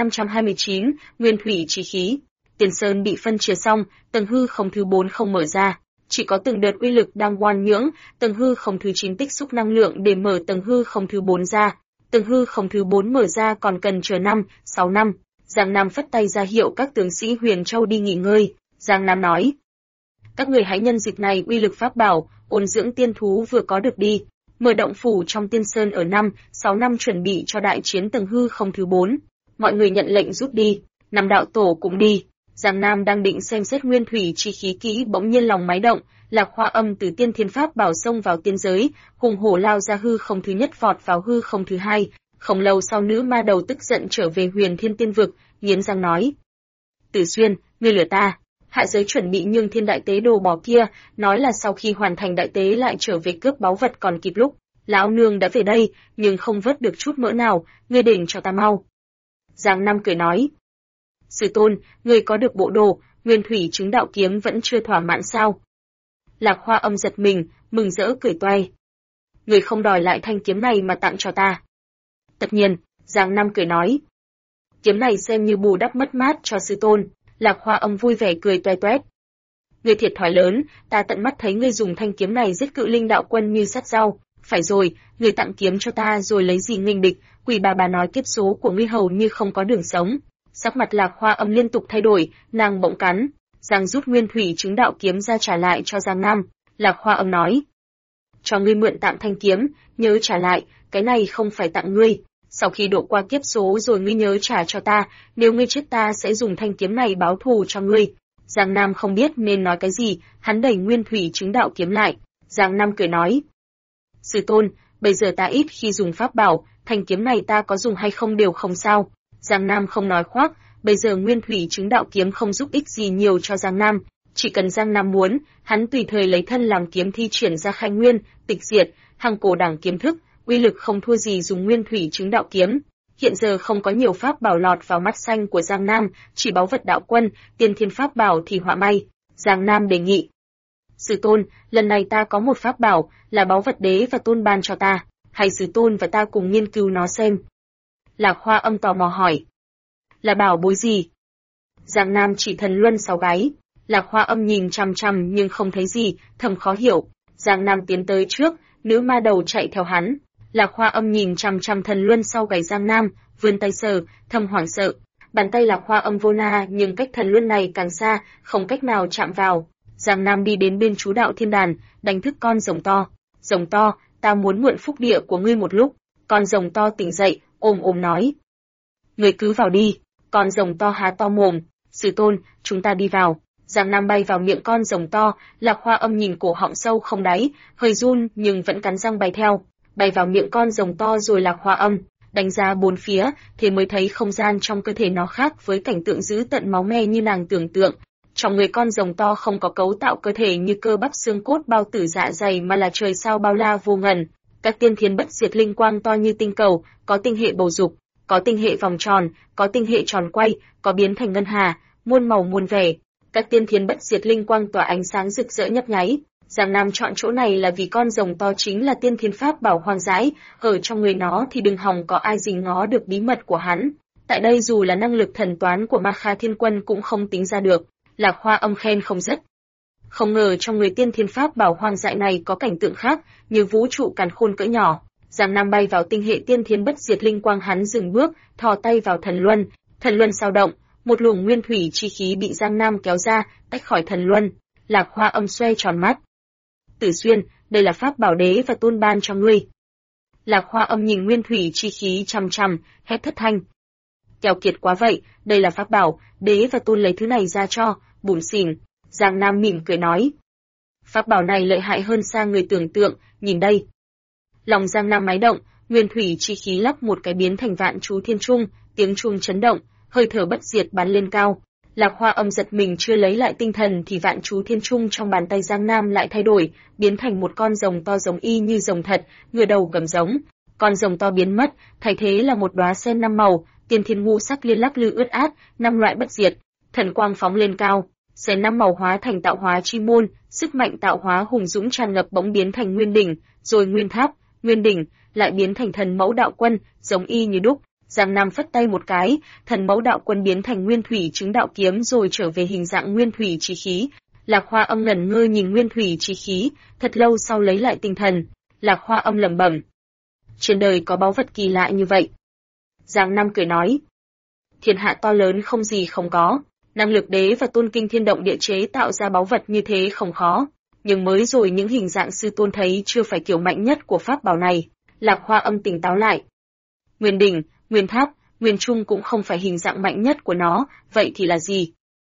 2529, Nguyên Thủy Chí Khí. Tiên Sơn bị phân chia xong, tầng hư không thứ 4 không mở ra. Chỉ có từng đợt uy lực đang oan nhưỡng, tầng hư không thứ 9 tích xúc năng lượng để mở tầng hư không thứ 4 ra. Tầng hư không thứ 4 mở ra còn cần chờ 6 năm. Giang Nam phất tay ra hiệu các tướng sĩ Huyền Châu đi nghỉ ngơi. Giang Nam nói: các người hãy nhân dịp này uy lực pháp bảo, ôn dưỡng tiên thú vừa có được đi. Mở động phủ trong Tiên Sơn ở 6 năm chuẩn bị cho đại chiến tầng hư không thứ 4. Mọi người nhận lệnh rút đi, Nam đạo tổ cũng đi. Giang Nam đang định xem xét nguyên thủy chi khí kỹ, bỗng nhiên lòng máy động, Lạc Hoa Âm từ tiên thiên pháp bảo xông vào tiên giới, hùng hổ lao ra hư không thứ nhất vọt vào hư không thứ hai. Không lâu sau nữ ma đầu tức giận trở về Huyền Thiên Tiên Vực, nghiến răng nói: Tử Xuyên, ngươi lừa ta. Hạ giới chuẩn bị nhường thiên đại tế đồ bỏ kia, nói là sau khi hoàn thành đại tế lại trở về cướp báu vật còn kịp lúc. Lão nương đã về đây, nhưng không vớt được chút mỡ nào, ngươi đền cho ta mau. Giang Nam cười nói: Sư tôn, ngươi có được bộ đồ, nguyên thủy chứng đạo kiếm vẫn chưa thỏa mãn sao? Lạc Hoa Âm giật mình, mừng rỡ cười toay. Ngươi không đòi lại thanh kiếm này mà tặng cho ta? Tất nhiên, Giang Nam cười nói. Kiếm này xem như bù đắp mất mát cho sư tôn. Lạc Hoa Âm vui vẻ cười toe toét. Ngươi thiệt thòi lớn, ta tận mắt thấy ngươi dùng thanh kiếm này giết cự linh đạo quân như sát rau. Phải rồi, ngươi tặng kiếm cho ta rồi lấy gì nghênh địch? Quỷ bà nói kiếp số của ngươi hầu như không có đường sống. Sắc mặt Lạc Hoa Âm liên tục thay đổi, nàng bỗng cắn. Giang rút nguyên thủy chứng đạo kiếm ra trả lại cho Giang Nam. Lạc Hoa Âm nói: cho ngươi mượn tạm thanh kiếm, nhớ trả lại, cái này không phải tặng ngươi. Sau khi độ qua kiếp số rồi ngươi nhớ trả cho ta, nếu ngươi chết ta sẽ dùng thanh kiếm này báo thù cho ngươi. Giang Nam không biết nên nói cái gì, hắn đẩy nguyên thủy chứng đạo kiếm lại. Giang Nam cười nói: sư tôn, bây giờ ta ít khi dùng pháp bảo, thanh kiếm này ta có dùng hay không đều không sao. Giang Nam không nói khoác, bây giờ nguyên thủy chứng đạo kiếm không giúp ích gì nhiều cho Giang Nam. Chỉ cần Giang Nam muốn, hắn tùy thời lấy thân làm kiếm thi triển ra khai nguyên, tịch diệt, hằng cổ đẳng kiếm thức, uy lực không thua gì dùng nguyên thủy chứng đạo kiếm. Hiện giờ không có nhiều pháp bảo lọt vào mắt xanh của Giang Nam, chỉ báu vật đạo quân, tiên thiên pháp bảo thì họa may. Giang Nam đề nghị: sư tôn, lần này ta có một pháp bảo, là báu vật đế và tôn ban cho ta, hay sư tôn và ta cùng nghiên cứu nó xem? Lạc Hoa Âm tò mò hỏi: là bảo bối gì? Giang Nam chỉ thần luân 6 gáy. Lạc Hoa Âm nhìn chằm chằm nhưng không thấy gì, thầm khó hiểu. Giang Nam tiến tới trước, nữ ma đầu chạy theo hắn. Lạc Hoa Âm nhìn chằm chằm thần luân sau gáy Giang Nam, vươn tay sờ, thầm hoảng sợ. Bàn tay Lạc Hoa Âm vô na nhưng cách thần luân này càng xa, không cách nào chạm vào. Giang Nam đi đến bên chú đạo thiên đàn, đánh thức con rồng to. Rồng to, ta muốn mượn phúc địa của ngươi một lúc. Con rồng to tỉnh dậy, ôm nói: ngươi cứ vào đi. Con rồng to há to mồm: sư tôn, chúng ta đi vào. Giang Nam bay vào miệng con rồng to, Lạc Hoa Âm nhìn cổ họng sâu không đáy, hơi run nhưng vẫn cắn răng bay theo. Bay vào miệng con rồng to rồi Lạc Hoa Âm đánh ra bốn phía, thế mới thấy không gian trong cơ thể nó khác với cảnh tượng dữ tận máu me như nàng tưởng tượng. Trong người con rồng to không có cấu tạo cơ thể như cơ bắp xương cốt bao tử dạ dày mà là trời sao bao la vô ngần. Các tiên thiên bất diệt linh quang to như tinh cầu, có tinh hệ bầu dục, có tinh hệ vòng tròn, có tinh hệ tròn quay, có biến thành ngân hà, muôn màu muôn vẻ. Các tiên thiên bất diệt linh quang tỏa ánh sáng rực rỡ nhấp nháy. Giang Nam chọn chỗ này là vì con rồng to chính là tiên thiên pháp bảo hoang dãi, ở trong người nó thì đừng hòng có ai rình ngó được bí mật của hắn. Tại đây dù là năng lực thần toán của Ma Kha Thiên Quân cũng không tính ra được. Lạc Hoa Âm khen không dứt. Không ngờ trong người tiên thiên pháp bảo hoang dại này có cảnh tượng khác, như vũ trụ càn khôn cỡ nhỏ. Giang Nam bay vào tinh hệ tiên thiên bất diệt linh quang, hắn dừng bước, thò tay vào thần luân sao động, một luồng nguyên thủy chi khí bị Giang Nam kéo ra, tách khỏi thần luân. Lạc Hoa Âm xoay tròn mắt. Tử Xuyên, đây là pháp bảo đế và tôn ban cho ngươi. Lạc Hoa Âm nhìn nguyên thủy chi khí chằm chằm, hét thất thanh. Keo kiệt quá vậy, đây là pháp bảo, đế và tôn lấy thứ này ra cho, bủn xỉn. Giang Nam mỉm cười nói. Pháp bảo này lợi hại hơn xa người tưởng tượng, nhìn đây. Lòng Giang Nam máy động, nguyên thủy chi khí lắp một cái biến thành vạn chú thiên trung, tiếng chuông chấn động, hơi thở bất diệt bắn lên cao. Lạc Hoa Âm giật mình chưa lấy lại tinh thần thì vạn chú thiên trung trong bàn tay Giang Nam lại thay đổi, biến thành một con rồng to giống y như rồng thật, ngửa đầu gầm giống. Con rồng to biến mất, thay thế là một đóa sen 5 màu, tiên thiên ngũ sắc liên lắc lư ướt át, 5 loại bất diệt, thần quang phóng lên cao. Sen 5 màu hóa thành tạo hóa chi môn, sức mạnh tạo hóa hùng dũng tràn ngập bỗng biến thành nguyên đỉnh, rồi nguyên tháp, nguyên đỉnh, lại biến thành thần mẫu đạo quân, giống y như đúc. Giang Nam phất tay một cái, thần mẫu đạo quân biến thành nguyên thủy chứng đạo kiếm rồi trở về hình dạng nguyên thủy chi khí. Lạc Hoa Âm ngẩn ngơ nhìn nguyên thủy chi khí, thật lâu sau lấy lại tinh thần. Lạc Hoa Âm lẩm bẩm: trên đời có báu vật kỳ lạ như vậy. Giang Nam cười nói: thiên hạ to lớn không gì không có, năng lực đế và tôn kinh thiên động địa chế tạo ra báu vật như thế không khó. Nhưng mới rồi những hình dạng sư tôn thấy chưa phải kiểu mạnh nhất của pháp bảo này. Lạc Hoa Âm tỉnh táo lại. Nguyên đỉnh, nguyên tháp, nguyên trung cũng không phải hình dạng mạnh nhất của nó, vậy thì là gì?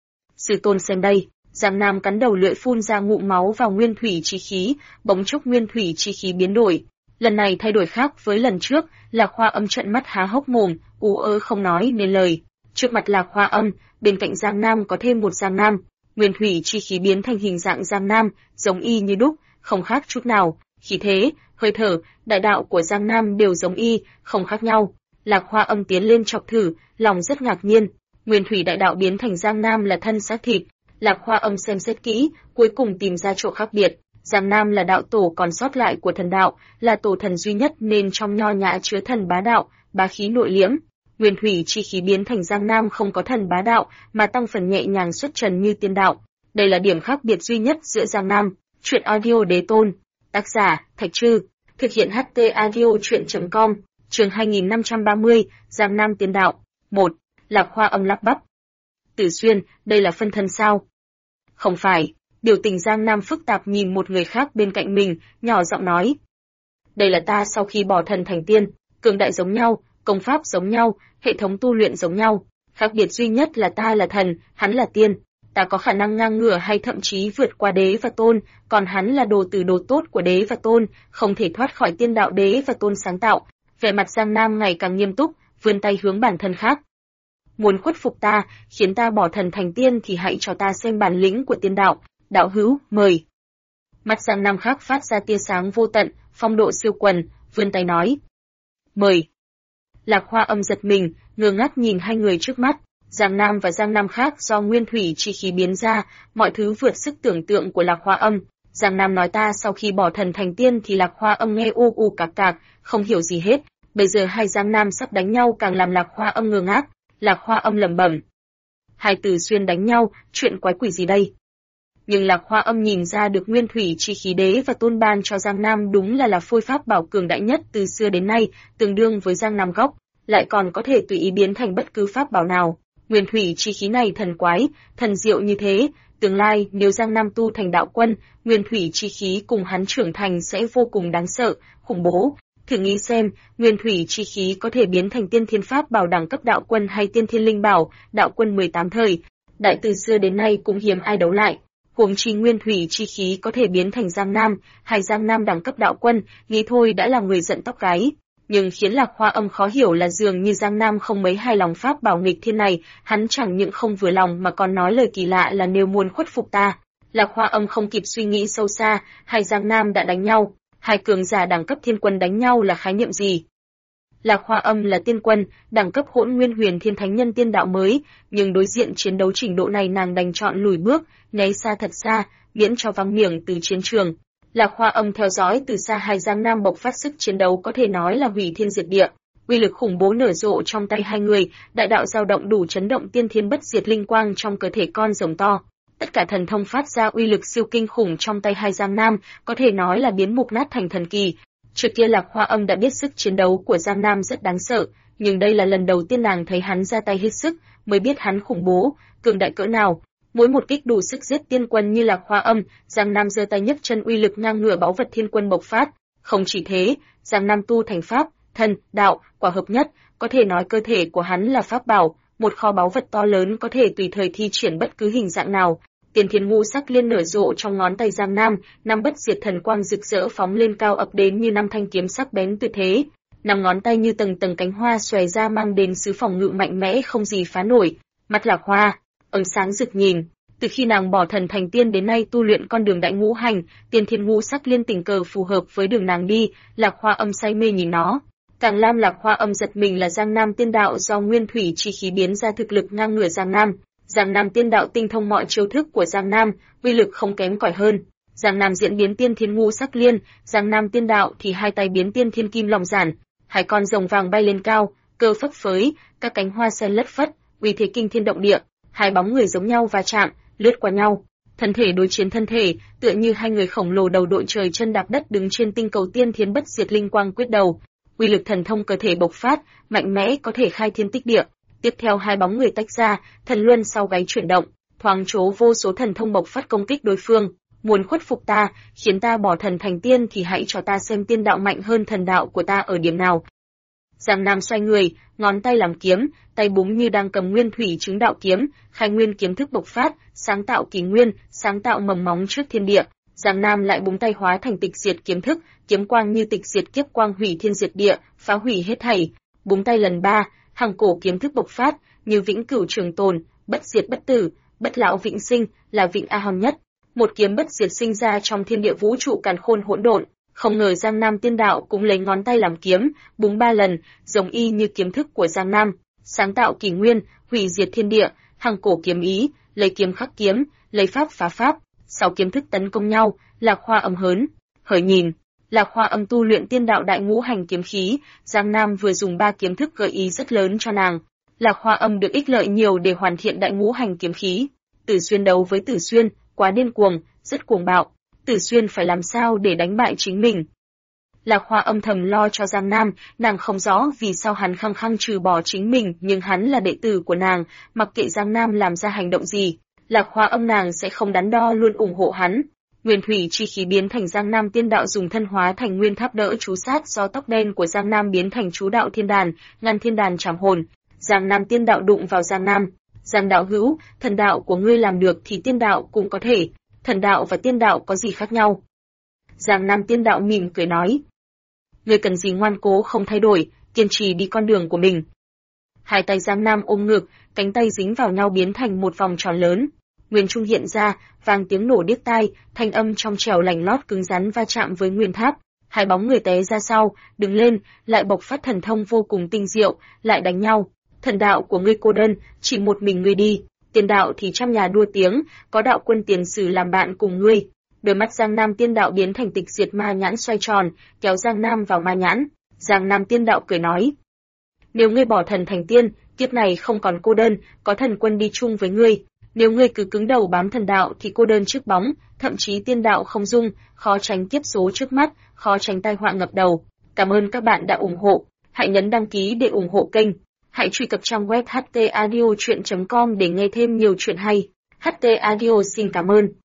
Sư tôn xem đây. Giang Nam cắn đầu lưỡi phun ra ngụm máu vào nguyên thủy chi khí, bỗng chốc nguyên thủy chi khí biến đổi. Lần này thay đổi khác với lần trước, Lạc Hoa Âm trợn mắt há hốc mồm, ú ớ không nói nên lời. Trước mặt Lạc Hoa Âm, bên cạnh Giang Nam có thêm một Giang Nam, nguyên thủy chi khí biến thành hình dạng Giang Nam, giống y như đúc, không khác chút nào. Khí thế, hơi thở, đại đạo của Giang Nam đều giống y, không khác nhau. Lạc Hoa Âm tiến lên chọc thử, lòng rất ngạc nhiên. Nguyên thủy đại đạo biến thành Giang Nam là thân xác thịt. Lạc Hoa Âm xem xét kỹ, cuối cùng tìm ra chỗ khác biệt. Giang Nam là đạo tổ còn sót lại của thần đạo, là tổ thần duy nhất nên trong nho nhã chứa thần bá đạo, bá khí nội liễm. Nguyên thủy chi khí biến thành Giang Nam không có thần bá đạo, mà tăng phần nhẹ nhàng xuất trần như tiên đạo. Đây là điểm khác biệt duy nhất giữa Giang Nam. Truyện audio đế tôn. Tác giả: Thạch Trư. Thực hiện HT audio truyện.com. Chương 2530, Giang Nam tiên đạo. 1. Lạc Hoa Âm lắp bắp. Tử Xuyên, đây là phân thân sao? Không phải. Biểu tình Giang Nam phức tạp nhìn một người khác bên cạnh mình, nhỏ giọng nói. Đây là ta sau khi bỏ thần thành tiên, cường đại giống nhau, công pháp giống nhau, hệ thống tu luyện giống nhau. Khác biệt duy nhất là ta là thần, hắn là tiên. Ta có khả năng ngang ngửa hay thậm chí vượt qua đế và tôn, còn hắn là đồ tử đồ tốt của đế và tôn, không thể thoát khỏi tiên đạo đế và tôn sáng tạo. Vẻ mặt Giang Nam ngày càng nghiêm túc, vươn tay hướng bản thân khác. Muốn khuất phục ta, khiến ta bỏ thần thành tiên thì hãy cho ta xem bản lĩnh của tiên đạo. Đạo hữu, mời. Mắt Giang Nam khác phát ra tia sáng vô tận, phong độ siêu quần, vươn tay nói. Mời. Lạc Hoa Âm giật mình, ngơ ngác nhìn hai người trước mắt. Giang Nam và Giang Nam khác do nguyên thủy chi khí biến ra, mọi thứ vượt sức tưởng tượng của Lạc Hoa Âm. Giang Nam nói ta sau khi bỏ thần thành tiên thì Lạc Hoa Âm nghe u u cạc cạc, không hiểu gì hết. Bây giờ hai Giang Nam sắp đánh nhau càng làm Lạc Hoa Âm ngơ ngác. Lạc Hoa Âm lẩm bẩm. Hai Tử Xuyên đánh nhau, chuyện quái quỷ gì đây? Nhưng Lạc Hoa Âm nhìn ra được nguyên thủy chi khí đế và tôn ban cho Giang Nam đúng là phôi pháp bảo cường đại nhất từ xưa đến nay, tương đương với Giang Nam gốc, lại còn có thể tùy ý biến thành bất cứ pháp bảo nào. Nguyên thủy chi khí này thần quái, thần diệu như thế, tương lai nếu Giang Nam tu thành đạo quân, nguyên thủy chi khí cùng hắn trưởng thành sẽ vô cùng đáng sợ, khủng bố. Thử nghĩ xem, nguyên thủy chi khí có thể biến thành tiên thiên pháp bảo đẳng cấp đạo quân hay tiên thiên linh bảo, đạo quân 18 thời, đại từ xưa đến nay cũng hiếm ai đấu lại. Huống chi nguyên thủy chi khí có thể biến thành Giang Nam, hay Giang Nam đẳng cấp đạo quân, nghĩ thôi đã là người giận tóc gáy. Nhưng khiến Lạc Hoa Âm khó hiểu là dường như Giang Nam không mấy hài lòng pháp bảo nghịch thiên này, hắn chẳng những không vừa lòng mà còn nói lời kỳ lạ là nếu muốn khuất phục ta. Lạc Hoa Âm không kịp suy nghĩ sâu xa, hai Giang Nam đã đánh nhau, hai cường giả đẳng cấp thiên quân đánh nhau là khái niệm gì? Lạc Hoa Âm là tiên quân, đẳng cấp Hỗn Nguyên Huyền Thiên Thánh Nhân tiên đạo mới, nhưng đối diện chiến đấu trình độ này nàng đành chọn lùi bước, nháy xa thật xa, miễn cho vắng miệng từ chiến trường. Lạc Hoa Âm theo dõi từ xa hai Giang Nam bộc phát sức chiến đấu có thể nói là hủy thiên diệt địa, uy lực khủng bố nở rộ trong tay hai người, đại đạo dao động đủ chấn động tiên thiên bất diệt linh quang trong cơ thể con rồng to. Tất cả thần thông phát ra uy lực siêu kinh khủng trong tay hai Giang Nam, có thể nói là biến mục nát thành thần kỳ. Trước kia Lạc Hoa Âm đã biết sức chiến đấu của Giang Nam rất đáng sợ, nhưng đây là lần đầu tiên nàng thấy hắn ra tay hết sức, mới biết hắn khủng bố, cường đại cỡ nào. Mỗi một kích đủ sức giết tiên quân như Lạc Hoa Âm, Giang Nam giơ tay nhấc chân uy lực ngang ngửa báu vật thiên quân bộc phát. Không chỉ thế, Giang Nam tu thành pháp, thần, đạo, quả hợp nhất, có thể nói cơ thể của hắn là pháp bảo, một kho báu vật to lớn có thể tùy thời thi triển bất cứ hình dạng nào. Tiền thiên ngũ sắc liên nở rộ trong ngón tay Giang Nam, năm bất diệt thần quang rực rỡ phóng lên cao ập đến như năm thanh kiếm sắc bén tuyệt thế. Năm ngón tay như tầng tầng cánh hoa xòe ra mang đến sự phòng ngự mạnh mẽ không gì phá nổi. Mắt Lạc Hoa ẩn sáng rực nhìn. Từ khi nàng bỏ thần thành tiên đến nay tu luyện con đường đại ngũ hành, tiền thiên ngũ sắc liên tình cờ phù hợp với đường nàng đi, Lạc Hoa Âm say mê nhìn nó. Càng làm Lạc Hoa Âm giật mình là Giang Nam tiên đạo do nguyên thủy chi khí biến ra thực lực ngang ngửa Giang Nam. Giang Nam tiên đạo tinh thông mọi chiêu thức của Giang Nam, uy lực không kém cỏi hơn. Giang Nam diễn biến tiên thiên ngũ sắc liên, Giang Nam tiên đạo thì hai tay biến tiên thiên kim long giản, hai con rồng vàng bay lên cao, cơ phấp phới, các cánh hoa sen lất phất, uy thế kinh thiên động địa. Hai bóng người giống nhau va chạm, lướt qua nhau, thân thể đối chiến thân thể, tựa như hai người khổng lồ đầu đội trời chân đạp đất đứng trên tinh cầu tiên thiên bất diệt linh quang quyết đầu. Uy lực thần thông cơ thể bộc phát, mạnh mẽ có thể khai thiên tích địa. Tiếp theo hai bóng người tách ra, thần luân sau gáy chuyển động, thoáng chố vô số thần thông bộc phát công kích đối phương. Muốn khuất phục ta, khiến ta bỏ thần thành tiên thì hãy cho ta xem tiên đạo mạnh hơn thần đạo của ta ở điểm nào. Giang Nam xoay người, ngón tay làm kiếm, tay búng như đang cầm nguyên thủy chứng đạo kiếm, khai nguyên kiếm thức bộc phát, sáng tạo kỳ nguyên, sáng tạo mầm móng trước thiên địa. Giang Nam lại búng tay hóa thành tịch diệt kiếm thức, kiếm quang như tịch diệt kiếp quang hủy thiên diệt địa, phá hủy hết thảy. Búng tay lần ba, hằng cổ kiếm thức bộc phát, như vĩnh cửu trường tồn, bất diệt bất tử, bất lão vĩnh sinh, là vĩnh a hòn nhất. Một kiếm bất diệt sinh ra trong thiên địa vũ trụ càn khôn hỗn độn. Không ngờ Giang Nam tiên đạo cũng lấy ngón tay làm kiếm, búng ba lần, giống y như kiếm thức của Giang Nam, sáng tạo kỳ nguyên, hủy diệt thiên địa, hằng cổ kiếm ý, lấy kiếm khắc kiếm, lấy pháp phá pháp, 6 kiếm thức tấn công nhau. Lạc Hoa Âm hớn hởi nhìn. Lạc Hoa Âm tu luyện tiên đạo đại ngũ hành kiếm khí, Giang Nam vừa dùng 3 kiếm thức gợi ý rất lớn cho nàng. Lạc Hoa Âm được ích lợi nhiều để hoàn thiện đại ngũ hành kiếm khí. Tử Xuyên đấu với Tử Xuyên, quá điên cuồng, rất cuồng bạo. Tử Xuyên phải làm sao để đánh bại chính mình? Lạc Hoa âm thầm lo cho Giang Nam, nàng không rõ vì sao hắn khăng khăng trừ bỏ chính mình, nhưng hắn là đệ tử của nàng, mặc kệ Giang Nam làm ra hành động gì, Lạc Hoa âm nàng sẽ không đắn đo luôn ủng hộ hắn. Nguyên thủy chi khí biến thành Giang Nam tiên đạo dùng thân hóa thành nguyên tháp đỡ chú sát do tóc đen của Giang Nam biến thành chú đạo thiên đàn, ngăn thiên đàn trảm hồn. Giang Nam tiên đạo đụng vào Giang Nam. Giang đạo hữu, thần đạo của ngươi làm được thì tiên đạo cũng có thể. Thần đạo và tiên đạo có gì khác nhau? Giang Nam tiên đạo mỉm cười nói. Ngươi cần gì ngoan cố không thay đổi, kiên trì đi con đường của mình. Hai tay Giang Nam ôm ngực, cánh tay dính vào nhau biến thành một vòng tròn lớn. Nguyên trung hiện ra, vang tiếng nổ điếc tai, thanh âm trong trẻo lành lót cứng rắn va chạm với nguyên tháp. Hai bóng người té ra sau, đứng lên, lại bộc phát thần thông vô cùng tinh diệu, lại đánh nhau. Thần đạo của ngươi cô đơn, chỉ một mình ngươi đi. Tiên đạo thì trăm nhà đua tiếng, có đạo quân tiền sử làm bạn cùng ngươi. Đôi mắt Giang Nam tiên đạo biến thành tịch diệt ma nhãn xoay tròn, kéo Giang Nam vào ma nhãn. Giang Nam tiên đạo cười nói: nếu ngươi bỏ thần thành tiên, kiếp này không còn cô đơn, có thần quân đi chung với ngươi. Nếu ngươi cứ cứng đầu bám thần đạo thì cô đơn trước bóng, thậm chí tiên đạo không dung, khó tránh kiếp số trước mắt, khó tránh tai họa ngập đầu. Cảm ơn các bạn đã ủng hộ. Hãy nhấn đăng ký để ủng hộ kênh. Hãy truy cập trang web htaudio.com để nghe thêm nhiều chuyện hay. HT Audio xin cảm ơn.